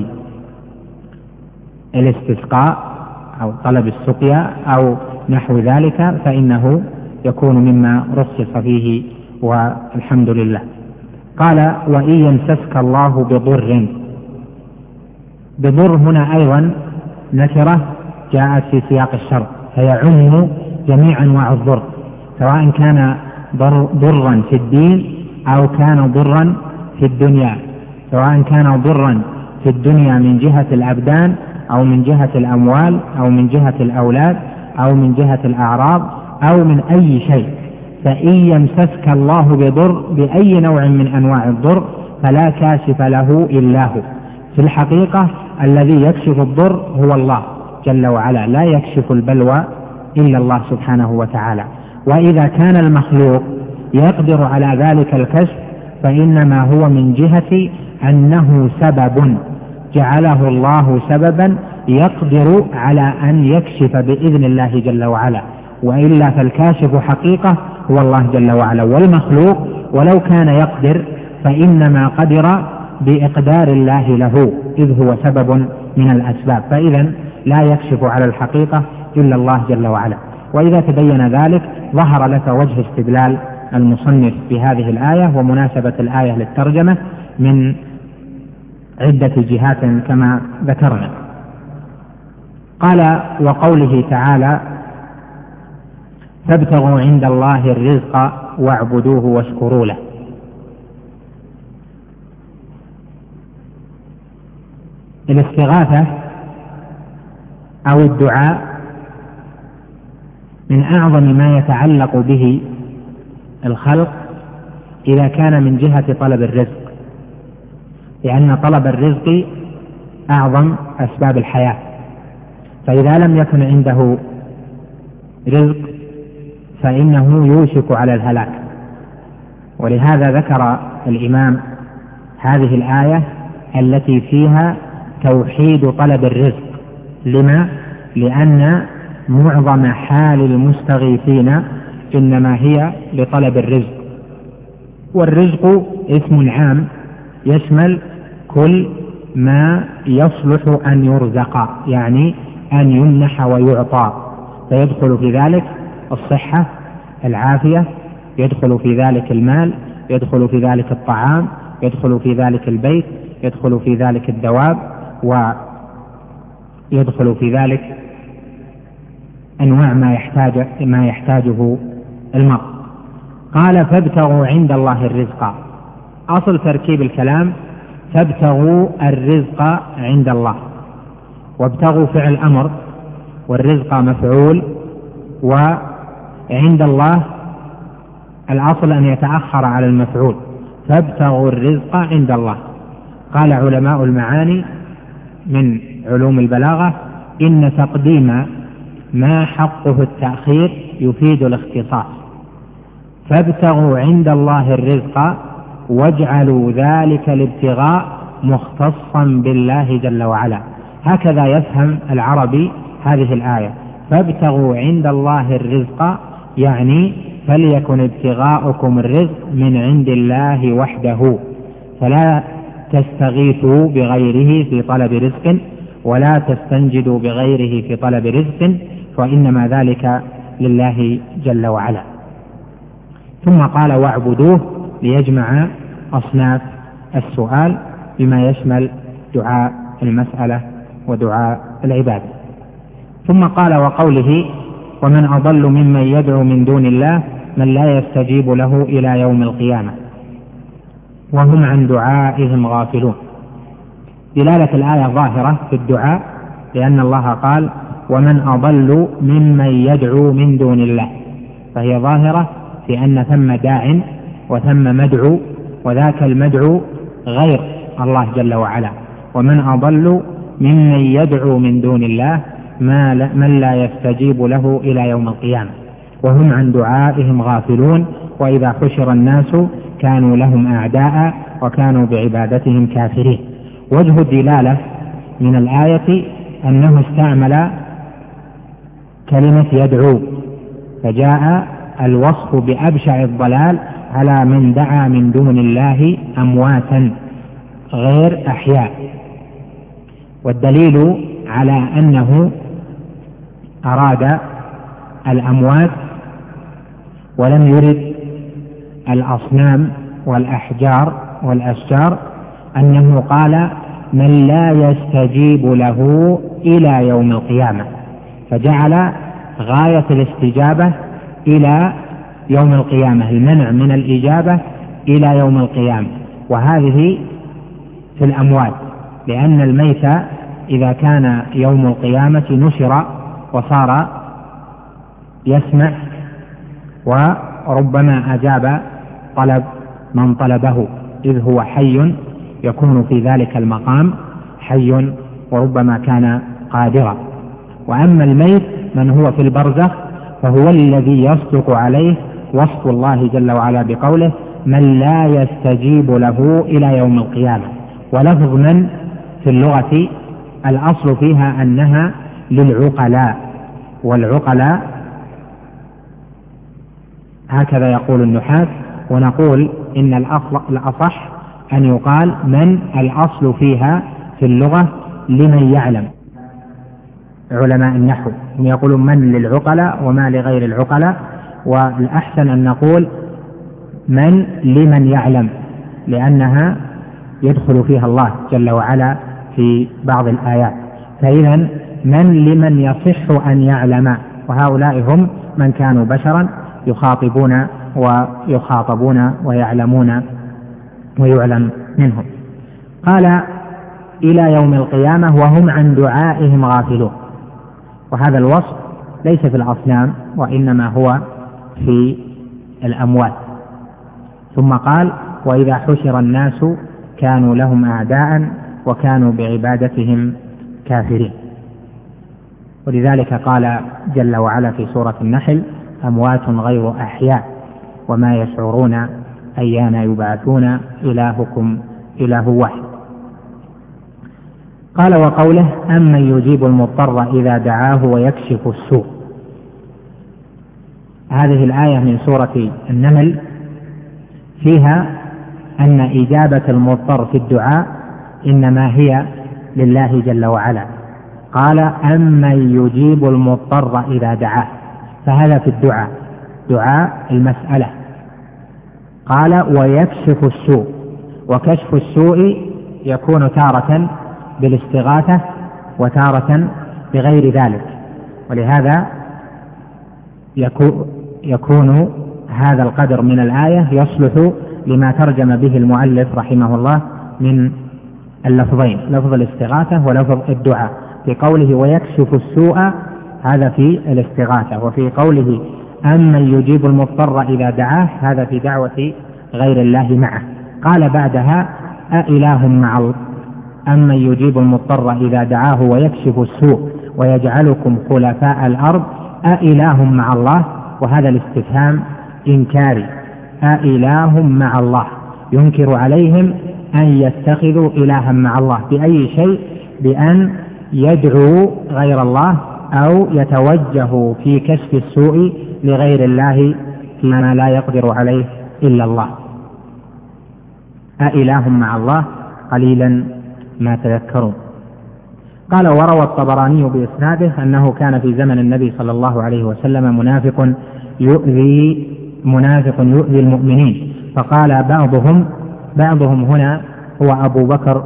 الاستسقاء أو طلب السقيا أو نحو ذلك، فإنه يكون مما رخص فيه، والحمد لله. قال وإن يمسسك الله بضر. بضر هنا أيضا نكرة جاءت في سياق الشرط، فيعم جميع أنواع الضر، سواء كان ضرا في الدين أو كان ضرا في الدنيا، سواء كان ضرا في الدنيا من جهة الأبدان أو من جهة الأموال أو من جهة الأولاد أو من جهة الأعراض أو من أي شيء. فإن يمسسك الله بضر بأي نوع من أنواع الضر فلا كاشف له إلا هو. في الحقيقة الذي يكشف الضر هو الله جل وعلا، لا يكشف البلوى إلا الله سبحانه وتعالى. وإذا كان المخلوق يقدر على ذلك الكشف فإنما هو من جهة أنه سبب جعله الله سببا يقدر على أن يكشف بإذن الله جل وعلا، وإلا فالكاشف حقيقة هو الله جل وعلا. والمخلوق ولو كان يقدر فإنما قدر بإقدار الله له، إذ هو سبب من الأسباب، فإذا لا يكشف على الحقيقة إلا الله جل وعلا. وإذا تبين ذلك ظهر لك وجه استدلال المصنف بهذه الآية ومناسبة الآية للترجمة من عدة جهات كما ذكرنا. قال وقوله تعالى فابتغوا عند الله الرزق واعبدوه واشكروا له. الاستغاثة أو الدعاء من أعظم ما يتعلق به الخلق إذا كان من جهة طلب الرزق، لأن طلب الرزق أعظم أسباب الحياة، فإذا لم يكن عنده رزق فإنه يوشك على الهلاك. ولهذا ذكر الإمام هذه الآية التي فيها توحيد طلب الرزق. لما؟ لأن معظم حال المستغيثين إنما هي لطلب الرزق، والرزق اسم عام يشمل كل ما يصلح أن يرزق، يعني أن يمنح ويعطى، فيدخل في ذلك الصحة، العافية، يدخل في ذلك المال، يدخل في ذلك الطعام، يدخل في ذلك البيت، يدخل في ذلك الدواب، ويدخل في ذلك أنواع ما يحتاجه المرء. قال فابتغوا عند الله الرزق. أصل تركيب الكلام فابتغوا الرزق عند الله، وابتغوا فعل أمر، والرزق مفعول، وعند الله الأصل أن يتأخر على المفعول، فابتغوا الرزق عند الله. قال علماء المعاني من علوم البلاغة إن تقديم ما حقه التأخير يفيد الاختصاص، فابتغوا عند الله الرزق واجعلوا ذلك الابتغاء مختصا بالله جل وعلا. هكذا يفهم العربي هذه الآية، فابتغوا عند الله الرزق يعني فليكن ابتغاؤكم الرزق من عند الله وحده، فلا تستغيثوا بغيره في طلب رزق، ولا تستنجدوا بغيره في طلب رزق، وإنما ذلك لله جل وعلا. ثم قال واعبدوه ليجمع أصناف السؤال بما يشمل دعاء المسألة ودعاء العبادة. ثم قال وقوله ومن أضل ممن يدعو من دون الله من لا يستجيب له إلى يوم القيامة وهم عن دعائهم غافلون. دلالة الآية ظاهرة في الدعاء، لأن الله قال ومن أضل ممن يدعو من دون الله، فهي ظاهرة في أن ثم داع وثم مدعو، وذاك المدعو غير الله جل وعلا. ومن أضل ممن يدعو من دون الله من لا يستجيب له إلى يوم القيامة وهم عن دعائهم غافلون وإذا حشر الناس كانوا لهم أعداء وكانوا بعبادتهم كافرين. وجه الدلالة من الآية أنه استعمل كلمة يدعو، فجاء الوصف بأبشع الضلال على من دعا من دون الله أمواتا غير أحياء. والدليل على أنه أراد الأموات ولم يرد الأصنام والأحجار والأشجار أنه قال من لا يستجيب له إلى يوم القيامة، فجعل غاية الاستجابة إلى يوم القيامة، المنع من الإجابة إلى يوم القيامة، وهذه في الأموات، لأن الميت إذا كان يوم القيامة نشر وصار يسمع وربما أجاب طلب من طلبه، إذ هو حي يكون في ذلك المقام حي وربما كان قادرا. وأما الميت من هو في البرزخ فهو الذي يصدق عليه وصف الله جل وعلا بقوله من لا يستجيب له إلى يوم القيامة. ولفظ من في اللغة الأصل فيها أنها للعقلاء، والعقلاء هكذا يقول النحاة، ونقول إن الأصح أن يقال من الأصل فيها في اللغة لمن يعلم. علماء النحو هم يقولون من للعقلاء وما لغير العقلاء، والأحسن أن نقول من لمن يعلم، لأنها يدخل فيها الله جل وعلا في بعض الآيات. فإذا من لمن يصح أن يعلم، وهؤلاء هم من كانوا بشرا يخاطبون ويخاطبون ويعلمون ويعلم منهم. قال إلى يوم القيامة وهم عن دعائهم غافلون، وهذا الوصف ليس في الأصنام وإنما هو في الأموات. ثم قال وإذا حشر الناس كانوا لهم أعداء وكانوا بعبادتهم كافرين. ولذلك قال جل وعلا في سورة النحل أموات غير أحياء وما يشعرون أيان يبعثون إلهكم إله واحد. قال وقوله أمن يجيب المضطر إذا دعاه ويكشف السوء. هذه الآية من سورة النمل فيها أن إجابة المضطر في الدعاء إنما هي لله جل وعلا. قال أمن يجيب المضطر إذا دعاه، فهذا في الدعاء دعاء المسألة. قال ويكشف السوء، وكشف السوء يكون تارة بالاستغاثة وتارة بغير ذلك، ولهذا يكون هذا القدر من الآية يصلح لما ترجم به المؤلف رحمه الله من اللفظين، لفظ الاستغاثة ولفظ الدعاء. في قوله ويكشف السوء هذا في الاستغاثة، وفي قوله أمن يجيب المضطر إذا دعاه هذا في دعوة غير الله معه. قال بعدها أإله مع الله، أمن يجيب المضطر إذا دعاه ويكشف السوء ويجعلكم خلفاء الأرض أإله مع الله، وهذا الاستفهام إنكاري. أإله مع الله، ينكر عليهم أن يتخذوا إلها مع الله بأي شيء، بأن يدعوا غير الله أو يتوجهوا في كشف السوء لغير الله فيما لا يقدر عليه إلا الله. أإله مع الله قليلا ما تذكرون. قال وروى الطبراني بإسناده أنه كان في زمن النبي صلى الله عليه وسلم منافق يؤذي المؤمنين، فقال بعضهم هنا هو أبو بكر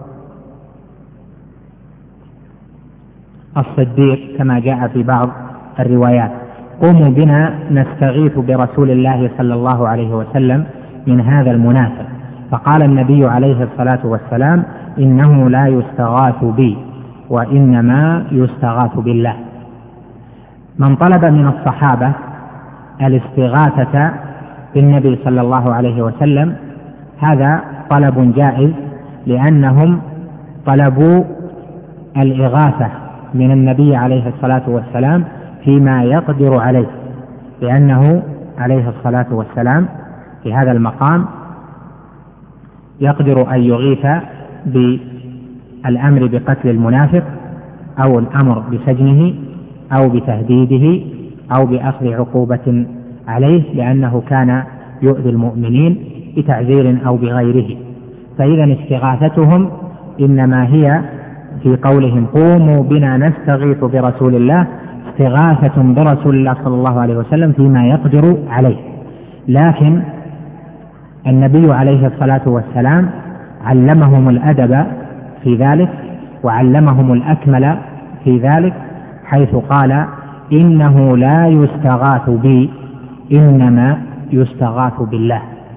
الصديق كما جاء في بعض الروايات قوموا بنا نستغيث برسول الله صلى الله عليه وسلم من هذا المنافق. فقال النبي عليه الصلاة والسلام إنه لا يستغاث بي وإنما يستغاث بالله. من طلب من الصحابة الاستغاثة بالنبي صلى الله عليه وسلم هذا طلب جائز، لأنهم طلبوا الإغاثة من النبي عليه الصلاة والسلام فيما يقدر عليه، لأنه عليه الصلاة والسلام في هذا المقام يقدر أن يغيث بالأمر بقتل المنافق أو الأمر بسجنه أو بتهديده أو بأخذ عقوبة عليه، لأنه كان يؤذي المؤمنين بتعذير أو بغيره. فإذا استغاثتهم إنما هي في قولهم قوموا بنا نستغيث برسول الله، استغاثة برسول الله صلى الله عليه وسلم فيما يقدر عليه. لكن النبي عليه الصلاة والسلام علمهم الأدب في ذلك وعلمهم الأكمل في ذلك، حيث قال إنه لا يستغاث بي إنما يستغاث بالله.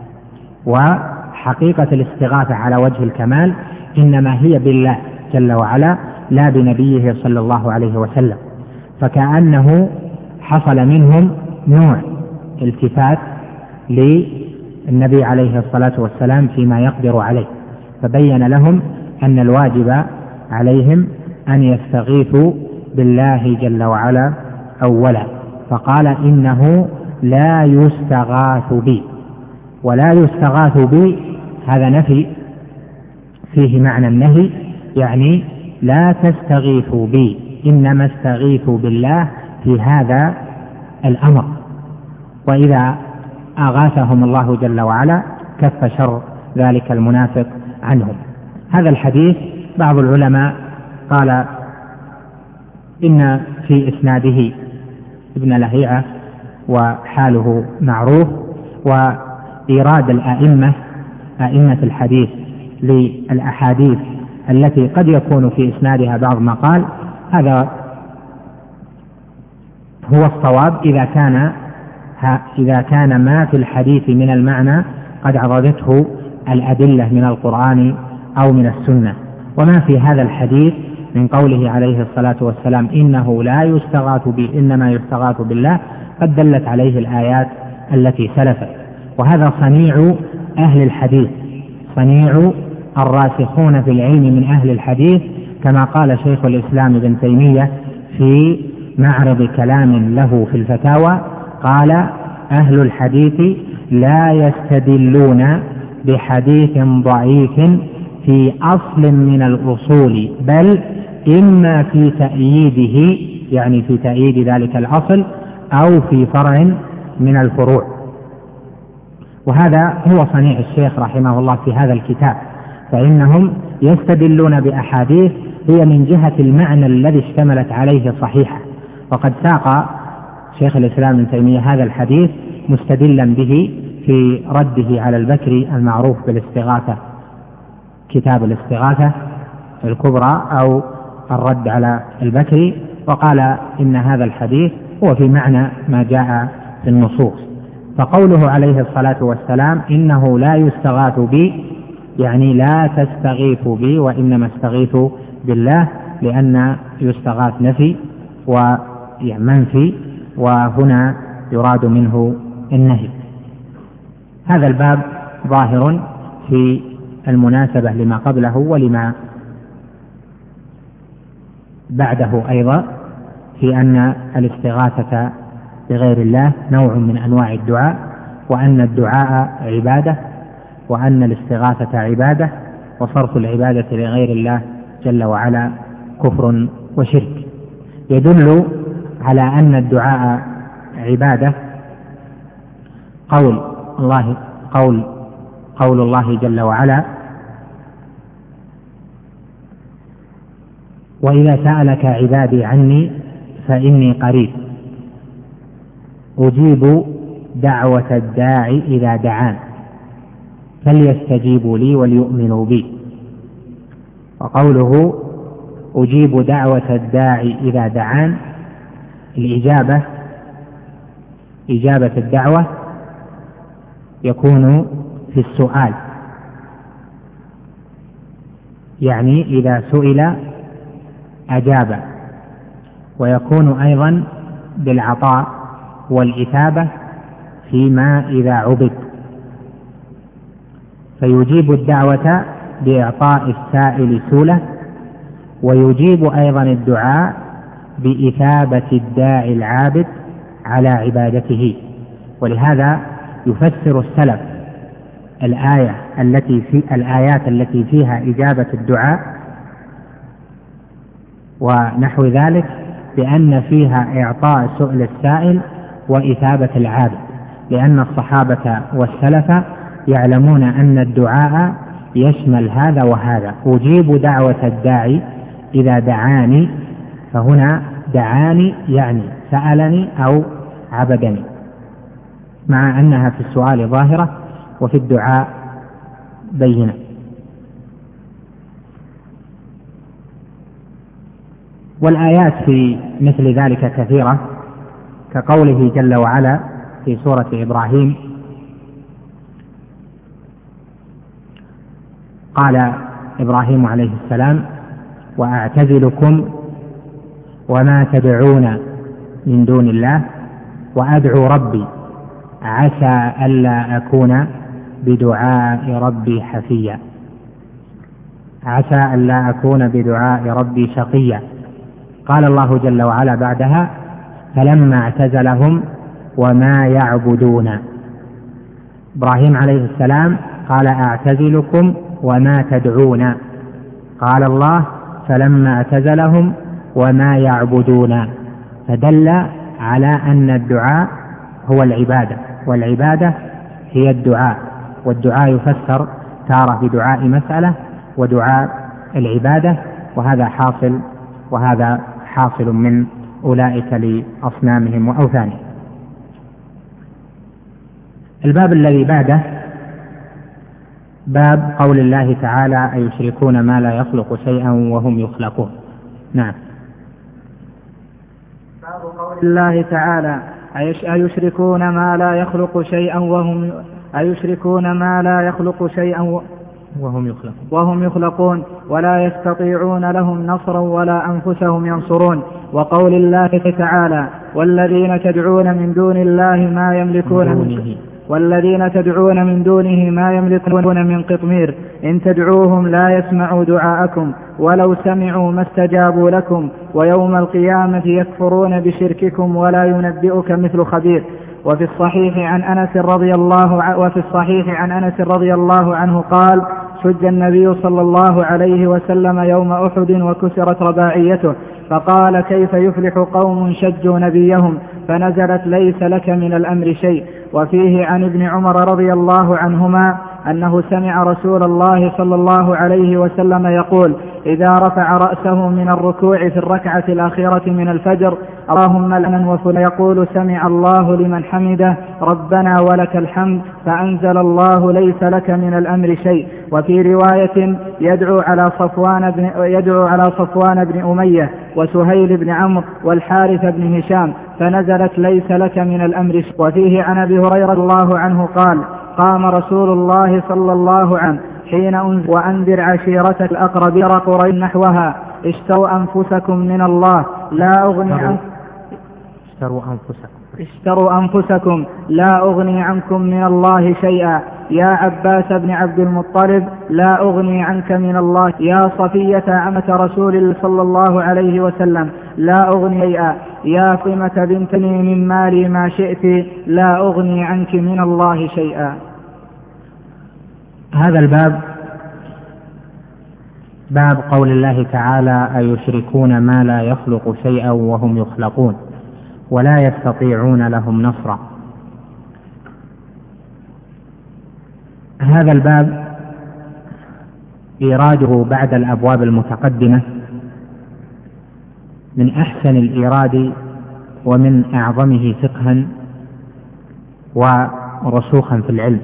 وحقيقة الاستغاثة على وجه الكمال إنما هي بالله جل وعلا لا بنبيه صلى الله عليه وسلم، فكأنه حصل منهم نوع التفات للنبي عليه الصلاة والسلام فيما يقدر عليه، فبين لهم أن الواجب عليهم أن يستغيثوا بالله جل وعلا أولا. فقال إنه لا يستغاث بي، ولا يستغاث بي هذا نفي فيه معنى النهي، يعني لا تستغيثوا بي إنما استغيثوا بالله في هذا الأمر. وإذا أغاثهم الله جل وعلا كف شر ذلك المنافق عنهم. هذا الحديث بعض العلماء قال إن في إسناده ابن لهيعة وحاله معروف، وإيراد أئمة الحديث للأحاديث التي قد يكون في إسنادها بعض مقال هذا هو الصواب إذا كان ما في الحديث من المعنى قد عرضته الأدلة من القرآن أو من السنة. وما في هذا الحديث من قوله عليه الصلاة والسلام إنه لا يستغاث بي إنما يستغاث بالله قد دلت عليه الآيات التي سلفت. وهذا صنيع أهل الحديث، صنيع الراسخون في العلم من أهل الحديث، كما قال شيخ الإسلام ابن تيمية في معرض كلام له في الفتاوى، قال: أهل الحديث لا يستدلون بحديث ضعيف في أصل من الأصول، بل إما في تأييده، يعني في تأييد ذلك الأصل، أو في فرع من الفروع. وهذا هو صنيع الشيخ رحمه الله في هذا الكتاب، فإنهم يستدلون بأحاديث هي من جهة المعنى الذي اشتملت عليه صحيحة. وقد ساق شيخ الإسلام ابن تيمية هذا الحديث مستدلا به في رده على البكري المعروف بالاستغاثة، كتاب الاستغاثة الكبرى أو الرد على البكري، وقال إن هذا الحديث هو في معنى ما جاء في النصوص. فقوله عليه الصلاة والسلام: إنه لا يستغاث بي، يعني لا تستغيث بي وإنما استغيث بالله، لأن يستغاث نفي ومنفي، وهنا يراد منه النهي. هذا الباب ظاهر في المناسبة لما قبله ولما بعده أيضا، في أن الاستغاثة بغير الله نوع من أنواع الدعاء، وأن الدعاء عبادة، وأن الاستغاثة عبادة، وصرف العبادة لغير الله جل وعلا كفر وشرك. يدل على أن الدعاء عبادة قول الله جل وعلا: وإذا سألك عبادي عني فإني قريب أجيب دعوة الداعي إذا دعان فليستجيبوا لي وليؤمنوا بي. وقوله أجيب دعوة الداعي إذا دعان، الإجابة، إجابة الدعوة يكون في السؤال، يعني إذا سئل أجاب، ويكون أيضا بالعطاء والإثابة فيما إذا عبد، فيجيب الدعوة بإعطاء السائل سؤله، ويجيب أيضا الدعاء بإثابة الداعي العابد على عبادته. ولهذا يفسر السلف الآيات التي فيها إجابة الدعاء ونحو ذلك بأن فيها إعطاء سؤل السائل وإثابة العابد، لأن الصحابة والسلف يعلمون أن الدعاء يشمل هذا وهذا. أجيب دعوة الداعي إذا دعاني، فهنا دعاني يعني سألني أو عبدني، مع أنها في السؤال ظاهرة وفي الدعاء بينة. والآيات في مثل ذلك كثيرة، كقوله جل وعلا في سورة إبراهيم: قال إبراهيم عليه السلام: وأعتزلكم وما تدعون من دون الله وأدعو ربي عسى ألا أكون بدعاء ربي حفيا، عسى ألا أكون بدعاء ربي شقيا. قال الله جل وعلا بعدها: فلما اعتزلهم وما يعبدون. إبراهيم عليه السلام قال: أعتزلكم وما تدعون. قال الله: فلما اعتزلهم وما يعبدون. فدل على أن الدعاء هو العبادة، والعبادة هي الدعاء، والدعاء يفسر تارة بدعاء مسألة ودعاء العبادة، وهذا حاصل من أولئك لأصنامهم وأوثانهم. الباب الذي بعده باب قول الله تعالى: أيشركون ما لا يخلق شيئا وهم يخلقون. نعم. باب قول الله تعالى: أيشركون ما لا يخلق شيئا وهم يخلقون ولا يستطيعون لهم نصرا ولا أنفسهم ينصرون. وقول الله تعالى: والذين تدعون من دون الله ما يملكون والذين تدعون من دونه ما يملكون من قطمير إن تدعوهم لا يسمعوا دعاءكم ولو سمعوا ما استجابوا لكم ويوم القيامة يكفرون بشرككم ولا ينبئك مثل خبير. وفي الصحيح عن أنس رضي الله عنه قال: شج النبي صلى الله عليه وسلم يوم أحد وكسرت رباعيته، فقال: كيف يفلح قوم شجوا نبيهم؟ فنزلت: ليس لك من الأمر شيء. وفيه عن ابن عمر رضي الله عنهما أنه سمع رسول الله صلى الله عليه وسلم يقول: إذا رفع رأسه من الركوع في الركعة الأخيرة من الفجر: اللهم لنا وفلان، يقول: سمع الله لمن حمده ربنا ولك الحمد، فأنزل الله: ليس لك من الأمر شيء. وفي رواية: يدعو على صفوان بن أمية وسهيل بن عمرو والحارث بن هشام، فنزلت: ليس لك من الأمر شيء. وفيه عن أبي هريرة الله عنه قال: قام رسول الله صلى الله عليه وسلم حين أنزل: وأنذر عشيرتك الأقربين قريش نحوها: اشتروا أنفسكم من الله لا أغني عنكم اشتروا أنفسكم لا أغني عنكم من الله شيئا. يا عباس بن عبد المطلب لا أغني عنك من الله. يا صفية عمة رسول الله صلى الله عليه وسلم لا أغني شيئا. يا فاطمة بنتني من مالي ما شئت لا أغني عنك من الله شيئا. هذا الباب باب قول الله تعالى: أيشركون ما لا يخلق شيئا وهم يخلقون ولا يستطيعون لهم نصرا. هذا الباب إيراده بعد الأبواب المتقدمة من أحسن الإيراد ومن أعظمه فقها ورسوخا في العلم.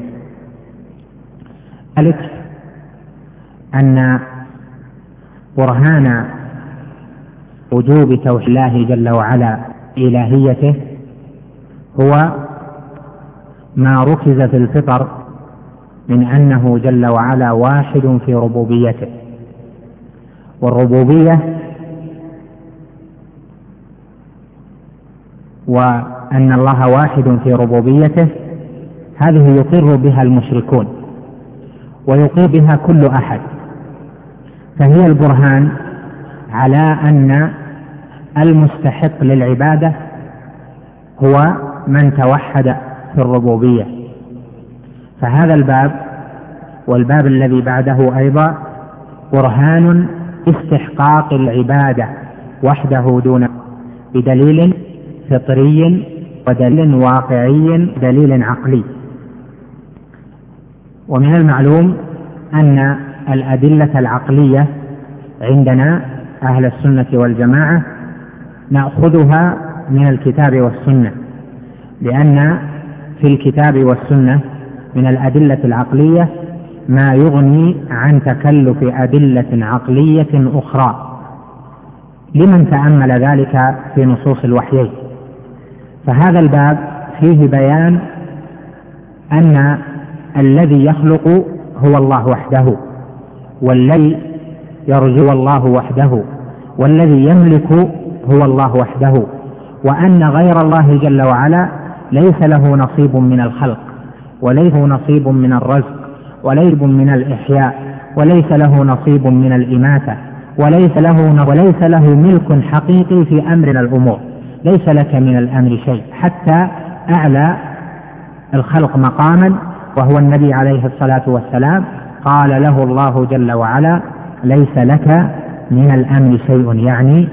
ذلك أن برهان وجوب توحيد الله جل وعلا إلهيته هو ما ركز في الفطر من أنه جل وعلا واحد في ربوبيته، والربوبية وأن الله واحد في ربوبيته هذه يقر بها المشركون ويقر بها كل أحد، فهي البرهان على أن المستحق للعبادة هو من توحد في الربوبية. فهذا الباب والباب الذي بعده أيضا برهان استحقاق العبادة وحده دون بدليل فطري ودليل واقعي دليل عقلي. ومن المعلوم أن الأدلة العقلية عندنا أهل السنة والجماعة نأخذها من الكتاب والسنة، لأن في الكتاب والسنة من الأدلة العقلية ما يغني عن تكلف أدلة عقلية أخرى لمن تأمل ذلك في نصوص الوحيين. فهذا الباب فيه بيان أن الذي يخلق هو الله وحده، والذي يرجو الله وحده، والذي يملك هو الله وحده، وأن غير الله جل وعلا ليس له نصيب من الخلق، وليس له نصيب من الرزق، وليس من الإحياء، وليس له نصيب من الإماتة، وليس له ملك حقيقي في أمر الأمور. ليس لك من الأمر شيء، حتى أعلى الخلق مقاما وهو النبي عليه الصلاة والسلام قال له الله جل وعلا: ليس لك من الأمر شيء، يعني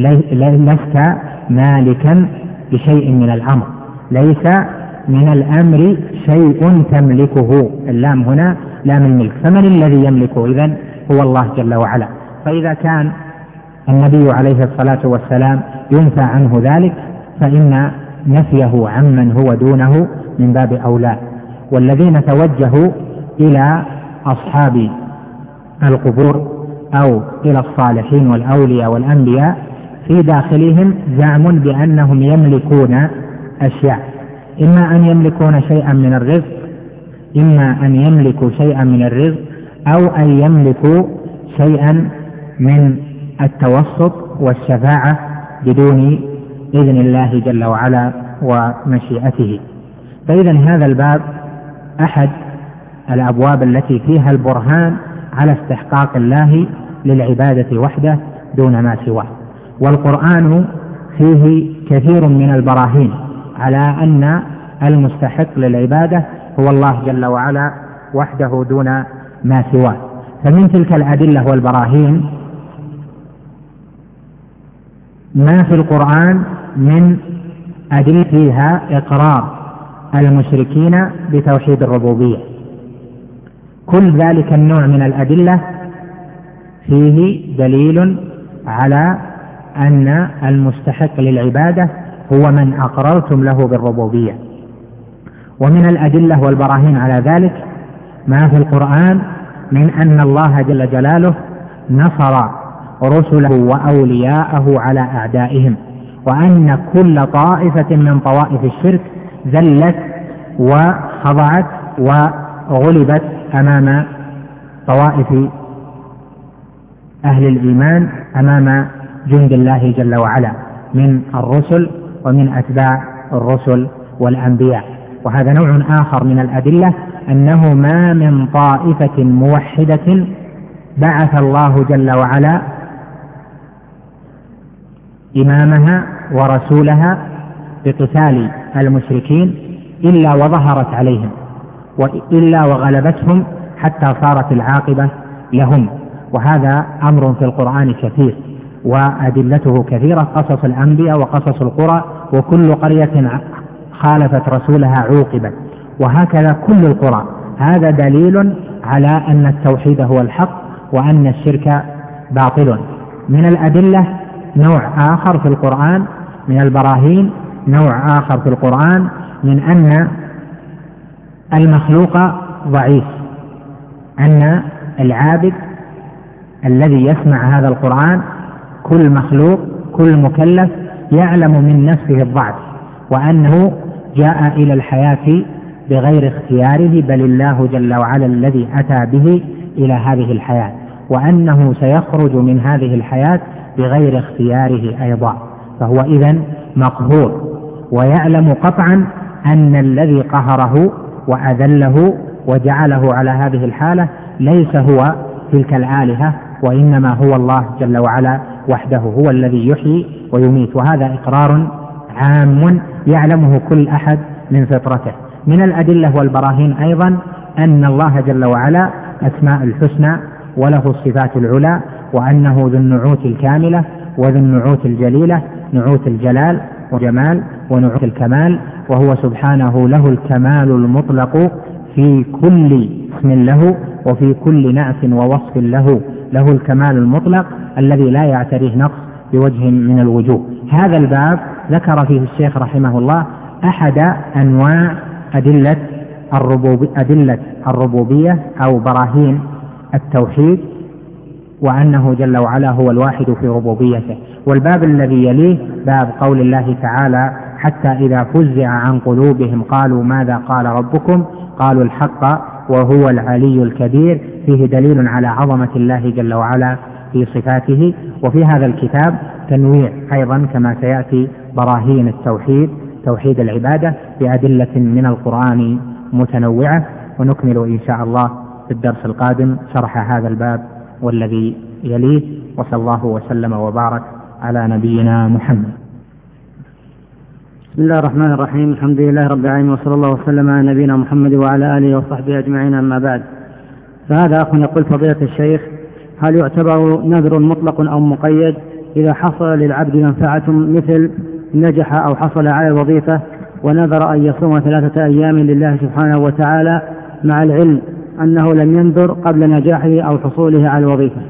لست مالكا بشيء من الأمر، ليس من الأمر شيء تملكه. اللام هنا لام الملك، فمن الذي يملكه؟ إذن هو الله جل وعلا. فإذا كان النبي عليه الصلاة والسلام ينفى عنه ذلك فإن نفيه عمن هو دونه من باب أولى. والذين توجهوا إلى أصحاب القبور أو إلى الصالحين والأولياء والأنبياء في داخلهم زعم بأنهم يملكون أشياء، إما أن يملكون شيئا من الرزق، إما أن يملكوا شيئا من الرزق، أو أن يملكوا شيئا من التوسط والشفاعة بدون إذن الله جل وعلا ومشيئته. فإذن هذا الباب أحد الأبواب التي فيها البرهان على استحقاق الله للعبادة وحده دون ما سواه. والقرآن فيه كثير من البراهين على أن المستحق للعبادة هو الله جل وعلا وحده دون ما سواه. فمن تلك الأدلة والبراهين ما في القرآن من أدلة فيها إقرار المشركين بتوحيد الربوبية. كل ذلك النوع من الأدلة فيه دليل على أن المستحق للعبادة هو من أقررتم له بالربوبية. ومن الأدلة والبراهين على ذلك ما في القرآن من أن الله جل جلاله نصر رسله وأولياءه على أعدائهم، وأن كل طائفة من طوائف الشرك ذلت وخضعت وغلبت أمام طوائف أهل الإيمان، أمام جند الله جل وعلا من الرسل ومن أتباع الرسل والأنبياء. وهذا نوع آخر من الأدلة أنه ما من طائفة موحدة بعث الله جل وعلا إمامها ورسولها بقتال المشركين إلا وظهرت عليهم إلا وغلبتهم حتى صارت العاقبة لهم. وهذا أمر في القرآن كثير وأدلته كثيرة، قصص الأنبياء وقصص القرى، وكل قرية خالفت رسولها عوقبت، وهكذا كل القرى. هذا دليل على أن التوحيد هو الحق وأن الشرك باطل. من الأدلة نوع آخر في القرآن من البراهين، نوع آخر في القرآن من أن المخلوق ضعيف، أن العابد الذي يسمع هذا القرآن كل مخلوق كل مكلف يعلم من نفسه الضعف، وأنه جاء إلى الحياة بغير اختياره، بل الله جل وعلا الذي أتى به إلى هذه الحياة، وأنه سيخرج من هذه الحياة بغير اختياره أيضا، فهو إذن مقهور، ويعلم قطعا أن الذي قهره وأذله وجعله على هذه الحالة ليس هو تلك الآلهة، وإنما هو الله جل وعلا وحده، هو الذي يحيي ويميت. وهذا إقرار عام يعلمه كل أحد من فطرته. من الأدلة والبراهين أيضا أن الله جل وعلا أسماء الحسنى وله الصفات العلى، وأنه ذو النعوت الكاملة وذو النعوت الجليلة، نعوت الجلال وجمال ونعوت الكمال، وهو سبحانه له الكمال المطلق في كل اسم له وفي كل نعت ووصف له، له الكمال المطلق الذي لا يعتريه نقص بوجه من الوجوه. هذا الباب ذكر فيه الشيخ رحمه الله أحد أنواع أدلة الربوبية أو براهين التوحيد، وأنه جل وعلا هو الواحد في ربوبيته. والباب الذي يليه باب قول الله تعالى: حتى إذا فزع عن قلوبهم قالوا ماذا قال ربكم قالوا الحق وهو العلي الكبير، فيه دليل على عظمة الله جل وعلا في صفاته. وفي هذا الكتاب تنويع أيضا كما سيأتي براهين التوحيد، توحيد العبادة، بأدلة من القرآن متنوعة. ونكمل إن شاء الله في الدرس القادم شرح هذا الباب والذي يليه. وصلى الله وسلم وبارك على نبينا محمد. بسم الله الرحمن الرحيم، الحمد لله رب العالمين، وصلى الله وسلم على نبينا محمد وعلى آله وصحبه أجمعين، أما بعد. فهذا أخ يقول: فضيلة الشيخ، هل يعتبر نذر مطلق أو مقيد إذا حصل للعبد منفعة، مثل نجح أو حصل على الوظيفة ونذر أن يصوم 3 أيام لله سبحانه وتعالى، مع العلم أنه لم ينذر قبل نجاحه أو حصوله على الوظيفة؟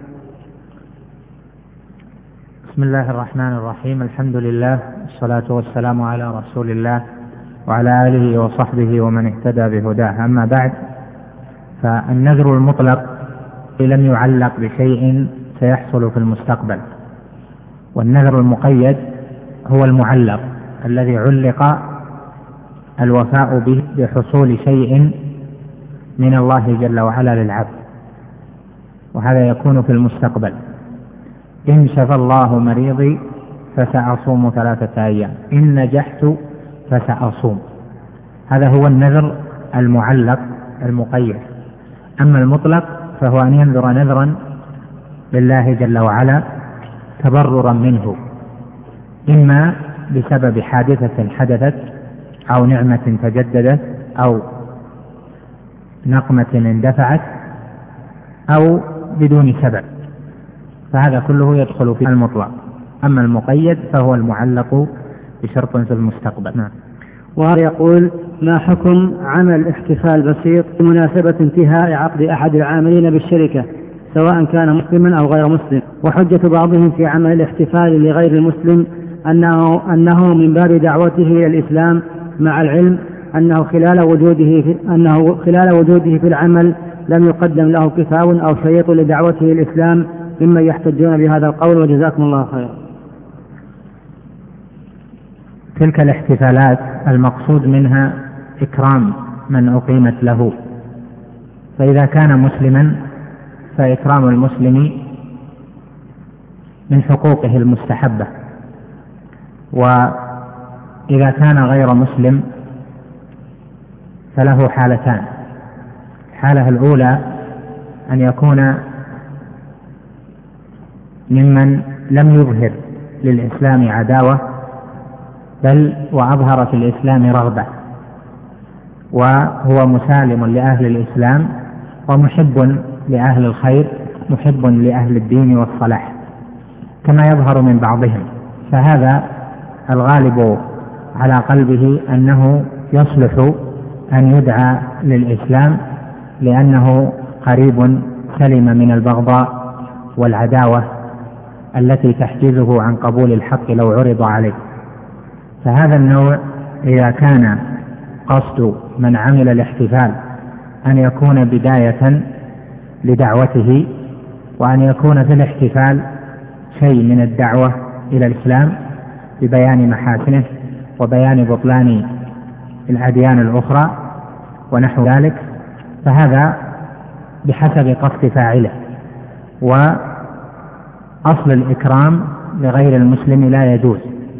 بسم الله الرحمن الرحيم، الحمد لله والصلاة والسلام على رسول الله وعلى آله وصحبه ومن اهتدى بهداه. أما بعد، فالنذر المطلق لم يعلق بشيء سيحصل في المستقبل، والنذر المقيد هو المعلق الذي علق الوفاء به بحصول شيء من الله جل وعلا للعبد، وهذا يكون في المستقبل: إن شفى الله مريضي فسأصوم 3 أيام، إن نجحت فسأصوم. هذا هو النذر المعلق المقيد. أما المطلق فهو أن ينذر نذرا لله جل وعلا تبررا منه، إما بسبب حادثة حدثت أو نعمة تجددت أو نقمة اندفعت أو بدون سبب، فهذا كله يدخل في المطلق. أما المقيد فهو المعلق بشرط في المستقبل. نعم. وهذا يقول: ما حكم عمل احتفال بسيط بمناسبة انتهاء عقد أحد العاملين بالشركة سواء كان مسلما أو غير مسلم؟ وحجة بعضهم في عمل الاحتفال لغير المسلم أنه من باب دعوته إلى الإسلام، مع العلم أنه خلال وجوده في العمل لم يقدم له كتاب أو شريط لدعوته إلى الإسلام، ممن يحتجون بهذا القول، وجزاكم الله خيرا. تلك الاحتفالات المقصود منها إكرام من أقيمت له، فإذا كان مسلما فإكرام المسلم من حقوقه المستحبة، وإذا كان غير مسلم فله حالتان: الحالة الأولى أن يكون ممن لم يظهر للإسلام عداوة بل وأظهر في الإسلام رغبة، وهو مسالم لأهل الإسلام ومحب لأهل الخير، محب لأهل الدين والصلاح كما يظهر من بعضهم، فهذا الغالب على قلبه أنه يصلح أن يدعى للإسلام لأنه قريب سلم من البغضاء والعداوة التي تحجزه عن قبول الحق لو عرض عليه. فهذا النوع إذا كان قصد من عمل الاحتفال أن يكون بداية لدعوته، وأن يكون في الاحتفال شيء من الدعوة إلى الإسلام ببيان محاسنه وبيان بطلان الأديان الأخرى ونحو ذلك، فهذا بحسب قصد فاعله. وأصل الإكرام لغير المسلم لا يجوز.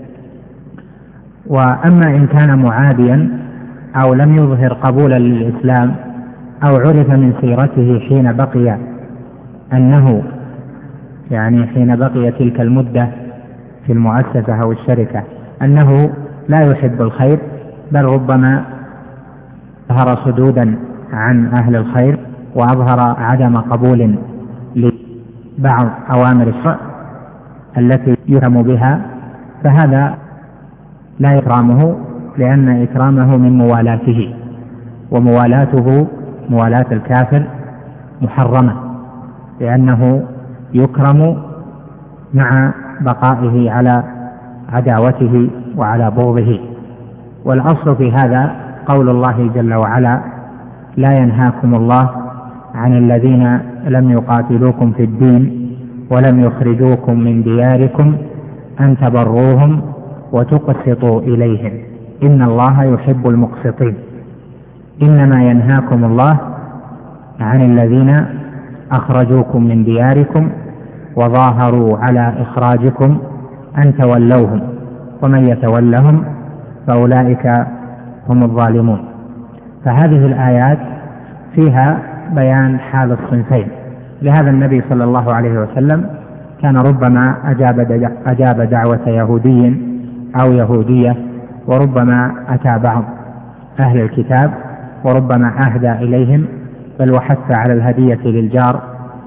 وأما إن كان معاديا أو لم يظهر قبولا للإسلام أو عرف من سيرته حين بقي أنه حين بقي تلك المدة في المؤسسة أو الشركة أنه لا يحب الخير، بل ربما ظهر صدودا عن أهل الخير وأظهر عدم قبول لبعض أوامر الشرع التي يفهم بها، فهذا لا إكرامه، لأن إكرامه من موالاته، وموالاته موالاة الكافر محرمة، لأنه يكرم مع بقائه على عداوته وعلى بغضه. والأصل في هذا قول الله جل وعلا: لا ينهاكم الله عن الذين لم يقاتلوكم في الدين ولم يخرجوكم من دياركم أن تبروهم وتقسطوا إليهم إن الله يحب المقسطين. إنما ينهاكم الله عن الذين أخرجوكم من دياركم وظاهروا على إخراجكم أن تولوهم ومن يتولهم فأولئك هم الظالمون. فهذه الآيات فيها بيان حال الصنفين. لهذا النبي صلى الله عليه وسلم كان ربما أجاب دعوة يهودي أو يهودية، وربما أتى بعض أهل الكتاب، وربما أهدى إليهم، بل وحث على الهدية للجار،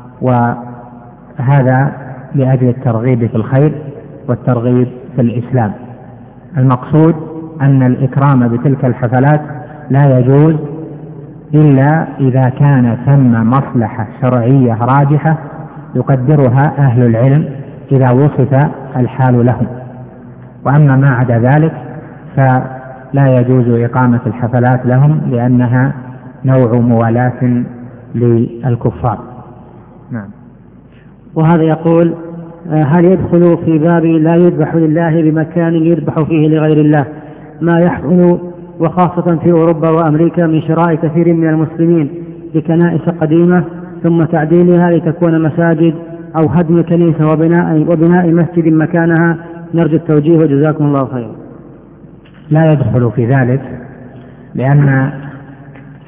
وهذا لأجل الترغيب في الخير والترغيب في الإسلام. المقصود أن الإكرام بتلك الحفلات لا يجوز إلا إذا كان ثم مصلحة شرعية راجحة يقدرها أهل العلم إذا وصف الحال لهم. وأما ما عدا ذلك فلا يجوز إقامة الحفلات لهم، لأنها نوع موالاة للكفار. نعم. وهذا يقول: هل يدخل في باب لا يذبح لله بمكان يذبح فيه لغير الله ما يحصل وخاصة في أوروبا وأمريكا من شراء كثير من المسلمين لكنائس قديمة ثم تعديلها لتكون مساجد، أو هدم كنيسة وبناء مسجد مكانها؟ نرجو التوجيه وجزاكم الله خيرا. لا يدخل في ذلك، لأن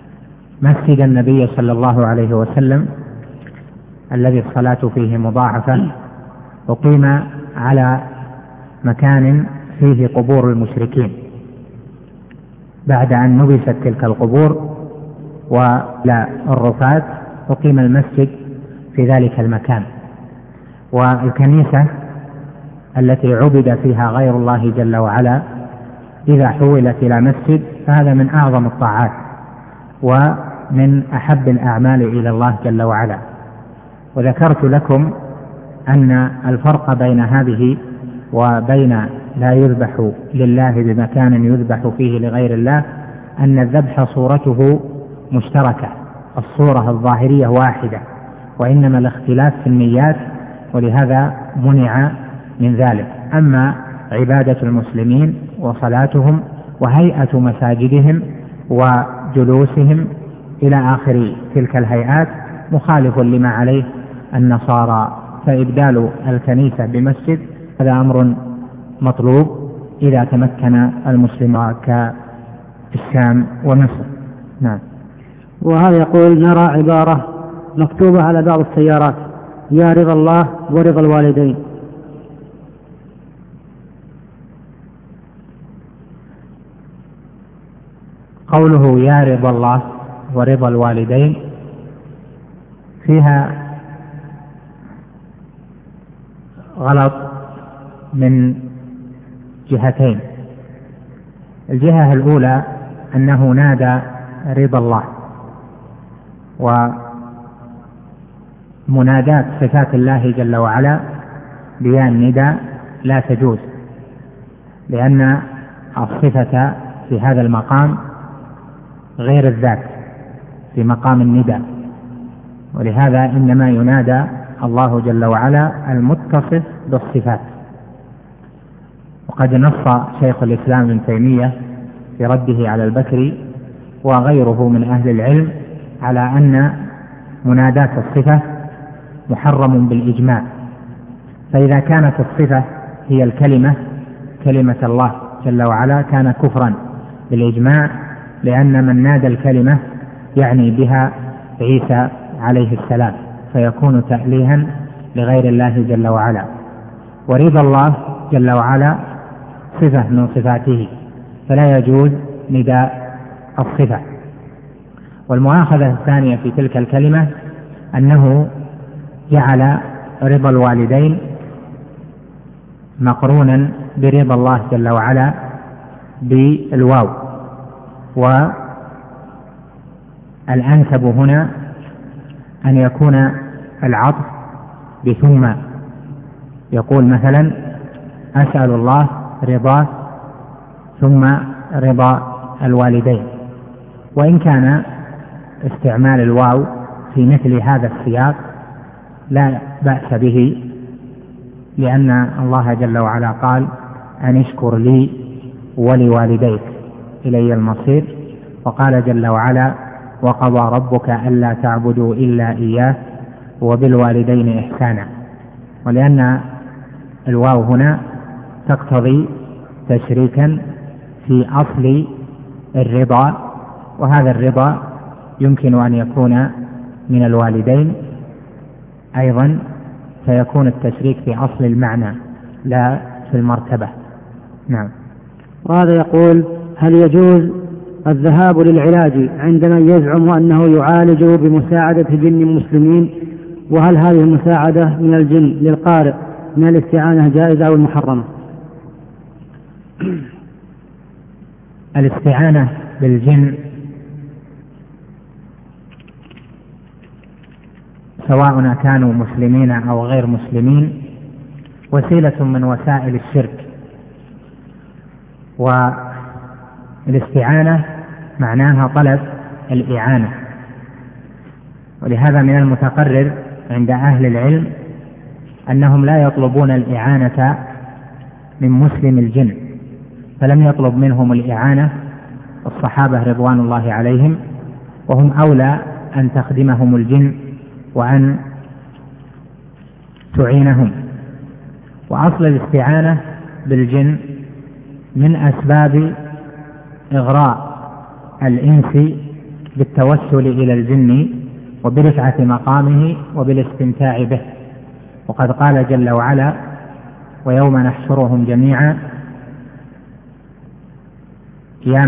مسجد النبي صلى الله عليه وسلم الذي الصلاة فيه مضاعفة أقيم على مكان فيه قبور المشركين، بعد أن نبشت تلك القبور ولا الرفات أقيم المسجد في ذلك المكان. والكنيسة التي عبد فيها غير الله جل وعلا إذا حولت إلى مسجد فهذا من أعظم الطاعات ومن أحب الأعمال إلى الله جل وعلا. وذكرت لكم أن الفرق بين هذه وبين لا يذبح لله بمكان يذبح فيه لغير الله أن الذبح صورته مشتركة، الصورة الظاهرية واحدة، وإنما الاختلاف في النيات، ولهذا منع من ذلك. أما عبادة المسلمين وصلاتهم وهيئة مساجدهم وجلوسهم إلى آخر تلك الهيئات مخالف لما عليه النصارى، فإبدال الكنيسة بمسجد هذا أمر مطلوب إذا تمكن المسلمون كالشام ومصر. نعم. وهذا يقول: نرى عبارة مكتوبة على بعض السيارات: يا رضا الله ورضا الوالدين. قوله يا رضا الله ورضا الوالدين فيها غلط من جهتين. الجهة الأولى أنه نادى رضا الله، ومنادات صفات الله جل وعلا بيا النداء لا تجوز، لأن الصفة في هذا المقام غير الذات في مقام النداء، ولهذا إنما ينادى الله جل وعلا المتصف بالصفات. وقد نص شيخ الإسلام ابن تيمية في رده على البكري وغيره من أهل العلم على أن منادات الصفة محرم بالإجماع، فإذا كانت الصفة هي الكلمة كلمة الله جل وعلا كان كفرا بالإجماع، لأن من نادى الكلمة يعني بها عيسى عليه السلام، فيكون تأليها لغير الله جل وعلا. ورضا الله جل وعلا صفة من صفاته، فلا يجوز نداء الصفة. والمؤاخذة الثانية في تلك الكلمة أنه جعل رضا الوالدين مقرونا برضا الله جل وعلا بالواو، والأنسب هنا أن يكون العطف بثم، يقول مثلا أسأل الله رضاه ثم رضا الوالدين. وإن كان استعمال الواو في مثل هذا السياق لا بأس به، لأن الله جل وعلا قال أن اشكر لي ولوالديك إلي المصير، وقال جل وعلا وقضى ربك ألا تعبدوا إلا إياه وبالوالدين إحسانا. ولأن الواو هنا تقتضي تشريكا في أصل الرضا، وهذا الرضا يمكن أن يكون من الوالدين أيضا، فيكون التشريك في أصل المعنى لا في المرتبة. نعم. وهذا يقول: هل يجوز الذهاب للعلاج عندما يزعم أنه يعالج بمساعدة جن المسلمين؟ وهل هذه المساعدة من الجن للقارئ من الاستعانة جائزة أو محرمة؟ الاستعانة بالجن سواء كانوا مسلمين أو غير مسلمين وسيلة من وسائل الشرك، والاستعانة معناها طلب الإعانة. ولهذا من المتقرر عند أهل العلم أنهم لا يطلبون الإعانة من مسلم الجن، فلم يطلب منهم الإعانة الصحابة رضوان الله عليهم، وهم أولى أن تخدمهم الجن وأن تعينهم. وأصل الاستعانة بالجن من أسباب إغراء الإنس بالتوسل إلى الجن وبرفعة مقامه وبالاستمتاع به. وقد قال جل وعلا: ويوم نحشرهم جميعا يا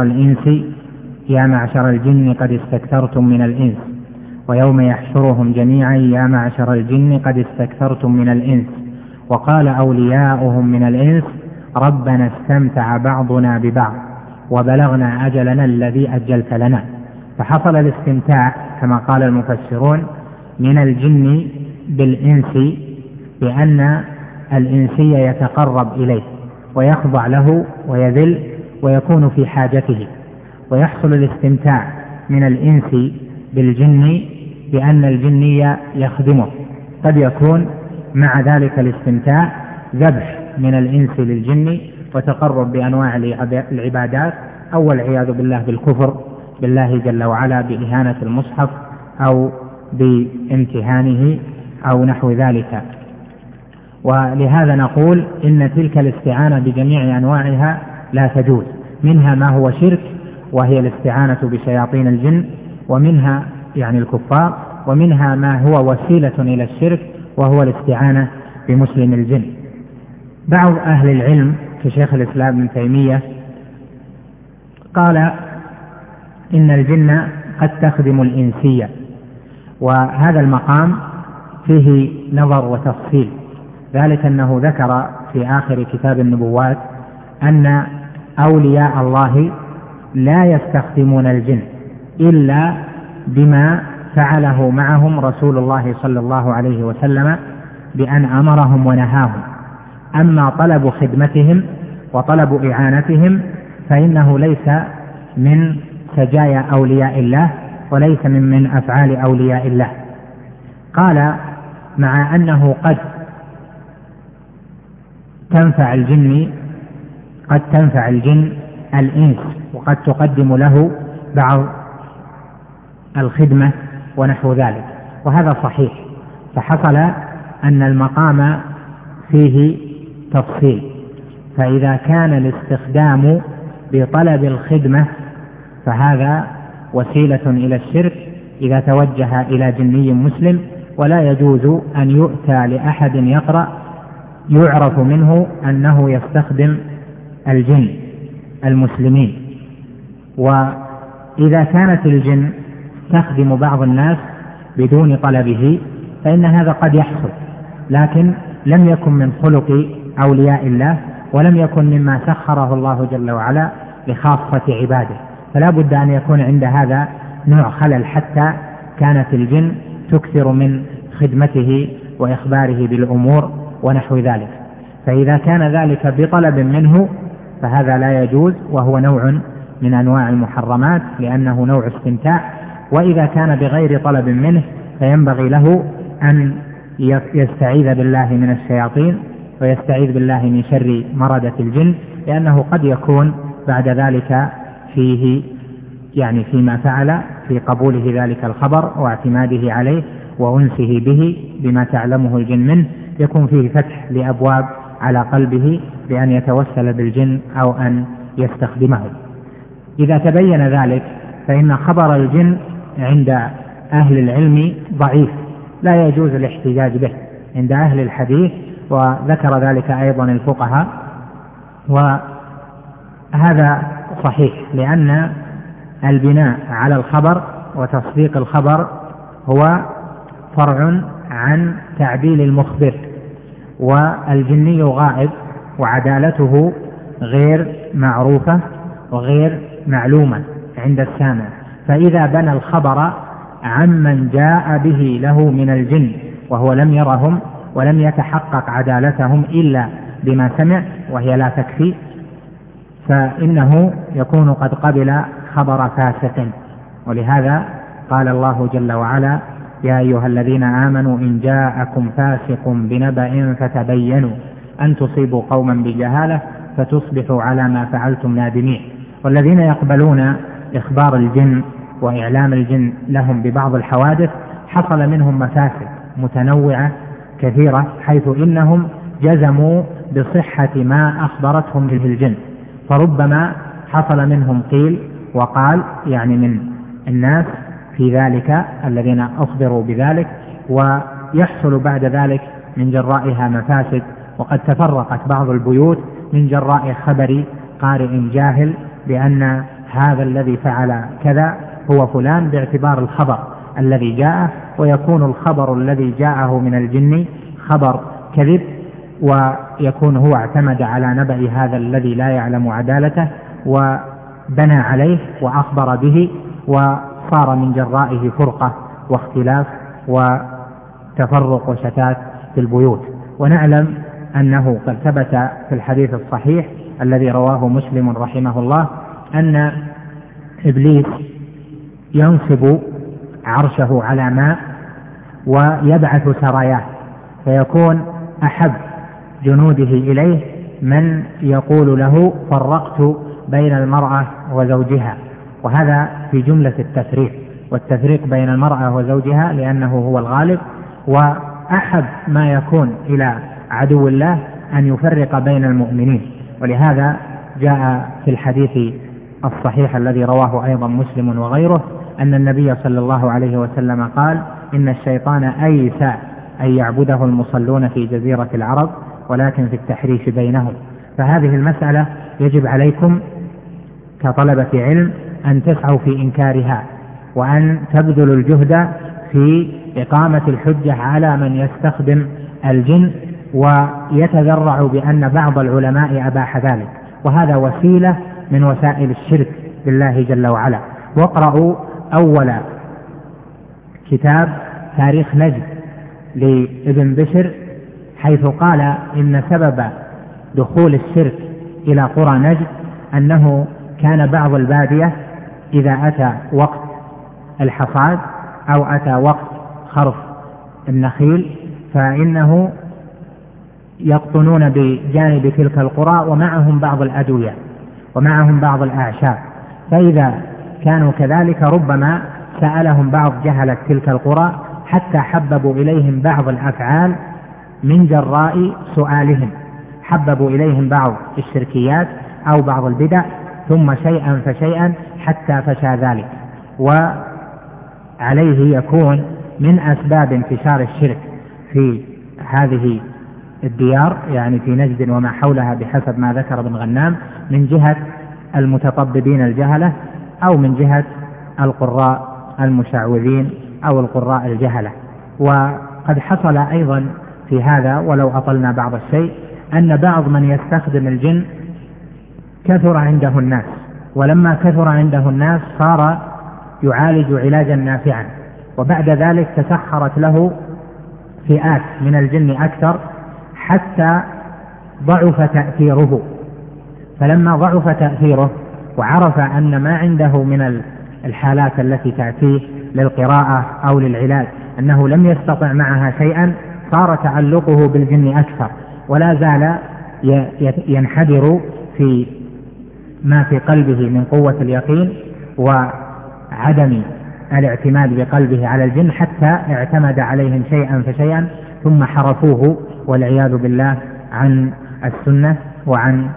معشر الجن قد استكثرتم من الإنس، ويوم يحشرهم جميعا يا معشر الجن قد استكثرتم من الإنس. وقال أولياؤهم من الإنس: ربنا استمتع بعضنا ببعض وبلغنا أجلنا الذي أجلت لنا. فحصل الاستمتاع كما قال المفسرون من الجن بالإنس، بأن الإنسي يتقرب إليه ويخضع له ويذل ويكون في حاجته، ويحصل الاستمتاع من الإنس بالجن بأن الجني يخدمه. قد يكون مع ذلك الاستمتاع ذبح من الإنس للجن وتقرب بأنواع العبادات، أو والعياذ بالله بالكفر بالله جل وعلا بإهانة المصحف أو بامتهانه أو نحو ذلك. ولهذا نقول إن تلك الاستعانة بجميع أنواعها لا تجوز. منها ما هو شرك وهي الاستعانة بشياطين الجن، ومنها يعني الكفار، ومنها ما هو وسيلة إلى الشرك وهو الاستعانة بمسلم الجن. بعض أهل العلم كشيخ الإسلام ابن تيمية قال إن الجن قد تخدم الإنسية، وهذا المقام فيه نظر وتفصيل، ذلك أنه ذكر في آخر كتاب النبوات أن أولياء الله لا يستخدمون الجن إلا بما فعله معهم رسول الله صلى الله عليه وسلم بأن أمرهم ونهاهم. أما طلب خدمتهم وطلب إعانتهم فإنه ليس من سجايا أولياء الله وليس من أفعال أولياء الله. قال مع أنه قد تنفع الجن الإنس وقد تقدم له بعض الخدمة ونحو ذلك، وهذا صحيح. فحصل أن المقام فيه تفصيل، فإذا كان الاستخدام بطلب الخدمة فهذا وسيلة إلى الشرك إذا توجه إلى جني مسلم، ولا يجوز أن يؤتى لأحد يقرأ يعرف منه أنه يستخدم الجن المسلمين. وإذا كانت الجن تخدم بعض الناس بدون طلبه فإن هذا قد يحصل، لكن لم يكن من خلق أولياء الله، ولم يكن مما سخره الله جل وعلا لخاصة عباده، فلا بد أن يكون عند هذا نوع خلل حتى كانت الجن تكثر من خدمته وإخباره بالأمور ونحو ذلك. فإذا كان ذلك بطلب منه فهذا لا يجوز، وهو نوع من أنواع المحرمات لأنه نوع استمتاع. وإذا كان بغير طلب منه فينبغي له أن يستعيذ بالله من الشياطين ويستعيذ بالله من شر مردة الجن، لأنه قد يكون بعد ذلك فيه يعني فيما فعل في قبوله ذلك الخبر واعتماده عليه وأنسه به بما تعلمه الجن منه، يكون فيه فتح لأبواب على قلبه بأن يتوسل بالجن أو أن يستخدمه. إذا تبين ذلك فإن خبر الجن عند أهل العلم ضعيف، لا يجوز الاحتجاج به عند أهل الحديث، وذكر ذلك أيضا الفقهاء. وهذا صحيح، لأن البناء على الخبر وتصديق الخبر هو فرع عن تعديل المخبر، والجني غائب وعدالته غير معروفة وغير معلومة عند السامع، فإذا بنى الخبر عمن جاء به له من الجن وهو لم يرهم ولم يتحقق عدالتهم إلا بما سمع وهي لا تكفي، فإنه يكون قد قبل خبر فاسق. ولهذا قال الله جل وعلا: يا أيها الذين آمنوا إن جاءكم فاسق بنبأ فتبينوا أن تصيبوا قوما بجهالة فتصبحوا على ما فعلتم نادمين. والذين يقبلون إخبار الجن وإعلام الجن لهم ببعض الحوادث حصل منهم مفاسد متنوعة كثيرة، حيث إنهم جزموا بصحة ما أخبرتهم به الجن، فربما حصل منهم قيل وقال، يعني من الناس في ذلك الذين أخبروا بذلك، ويحصل بعد ذلك من جرائها مفاسد. وقد تفرقت بعض البيوت من جراء خبر قارئ جاهل بأن هذا الذي فعل كذا هو فلان باعتبار الخبر الذي جاءه، ويكون الخبر الذي جاءه من الجن خبر كذب، ويكون هو اعتمد على نبأ هذا الذي لا يعلم عدالته وبنى عليه وأخبر به، وصار من جرائه فرقة واختلاف وتفرق وشتات في البيوت. ونعلم أنه قد ثبت في الحديث الصحيح الذي رواه مسلم رحمه الله أن إبليس ينصب عرشه على ماء ويبعث سراياه، فيكون أحب جنوده إليه من يقول له فرقت بين المرأة وزوجها، وهذا في جملة التفريق، والتفريق بين المرأة وزوجها لأنه هو الغالب، وأحب ما يكون إلى عدو الله أن يفرق بين المؤمنين. ولهذا جاء في الحديث الصحيح الذي رواه أيضا مسلم وغيره أن النبي صلى الله عليه وسلم قال إن الشيطان أيس أن يعبده المصلون في جزيرة العرب ولكن في التحريش بينهم. فهذه المسألة يجب عليكم كطلبة علم أن تسعوا في إنكارها، وأن تبذلوا الجهد في إقامة الحجة على من يستخدم الجن ويتذرع بأن بعض العلماء أباح ذلك، وهذا وسيلة من وسائل الشرك بالله جل وعلا. واقرأوا أول كتاب تاريخ نجد لابن بشر حيث قال إن سبب دخول الشرك إلى قرى نجد أنه كان بعض البادية إذا أتى وقت الحصاد أو أتى وقت خرف النخيل فإنه يقطنون بجانب تلك القرى ومعهم بعض الأدوية ومعهم بعض الأعشاب، فإذا كانوا كذلك ربما سألهم بعض جهلة تلك القرى حتى حببوا إليهم بعض الأفعال من جراء سؤالهم، حببوا إليهم بعض الشركيات أو بعض البدع، ثم شيئا فشيئا حتى فشى ذلك. وعليه يكون من أسباب انتشار الشرك في هذه الديار، يعني في نجد وما حولها بحسب ما ذكر ابن غنام، من جهة المتطببين الجهلة أو من جهة القراء المشعوذين أو القراء الجهلة. وقد حصل أيضا في هذا ولو أطلنا بعض الشيء أن بعض من يستخدم الجن كثر عنده الناس، ولما كثر عنده الناس صار يعالج علاجا نافعا، وبعد ذلك تسخرت له فئات من الجن أكثر حتى ضعف تأثيره. فلما ضعف تأثيره وعرف أن ما عنده من الحالات التي تأتيه للقراءة أو للعلاج أنه لم يستطع معها شيئا، صار تعلقه بالجن أكثر، ولا زال ينحدر في ما في قلبه من قوة اليقين وعدم الاعتماد بقلبه على الجن، حتى اعتمد عليهم شيئا فشيئا ثم حرفوه والعياذ بالله عن السنة وعن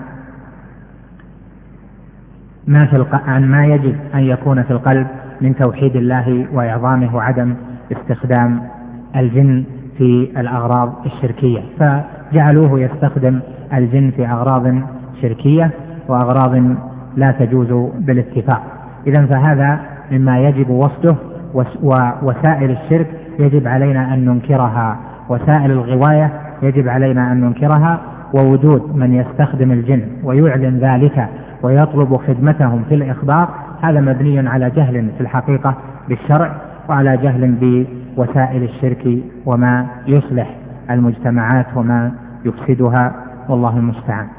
ما يجب أن يكون في القلب من توحيد الله وإعظامه وعدم استخدام الجن في الأغراض الشركية، فجعلوه يستخدم الجن في أغراض شركية وأغراض لا تجوز بالاتفاق. إذن فهذا مما يجب وصده، ووسائل الشرك يجب علينا أن ننكرها، وسائل الغواية يجب علينا أن ننكرها، ووجود من يستخدم الجن ويعلن ذلك ويطلب خدمتهم في الإخبار هذا مبني على جهل في الحقيقة بالشرع وعلى جهل بوسائل الشرك وما يصلح المجتمعات وما يفسدها، والله المستعان.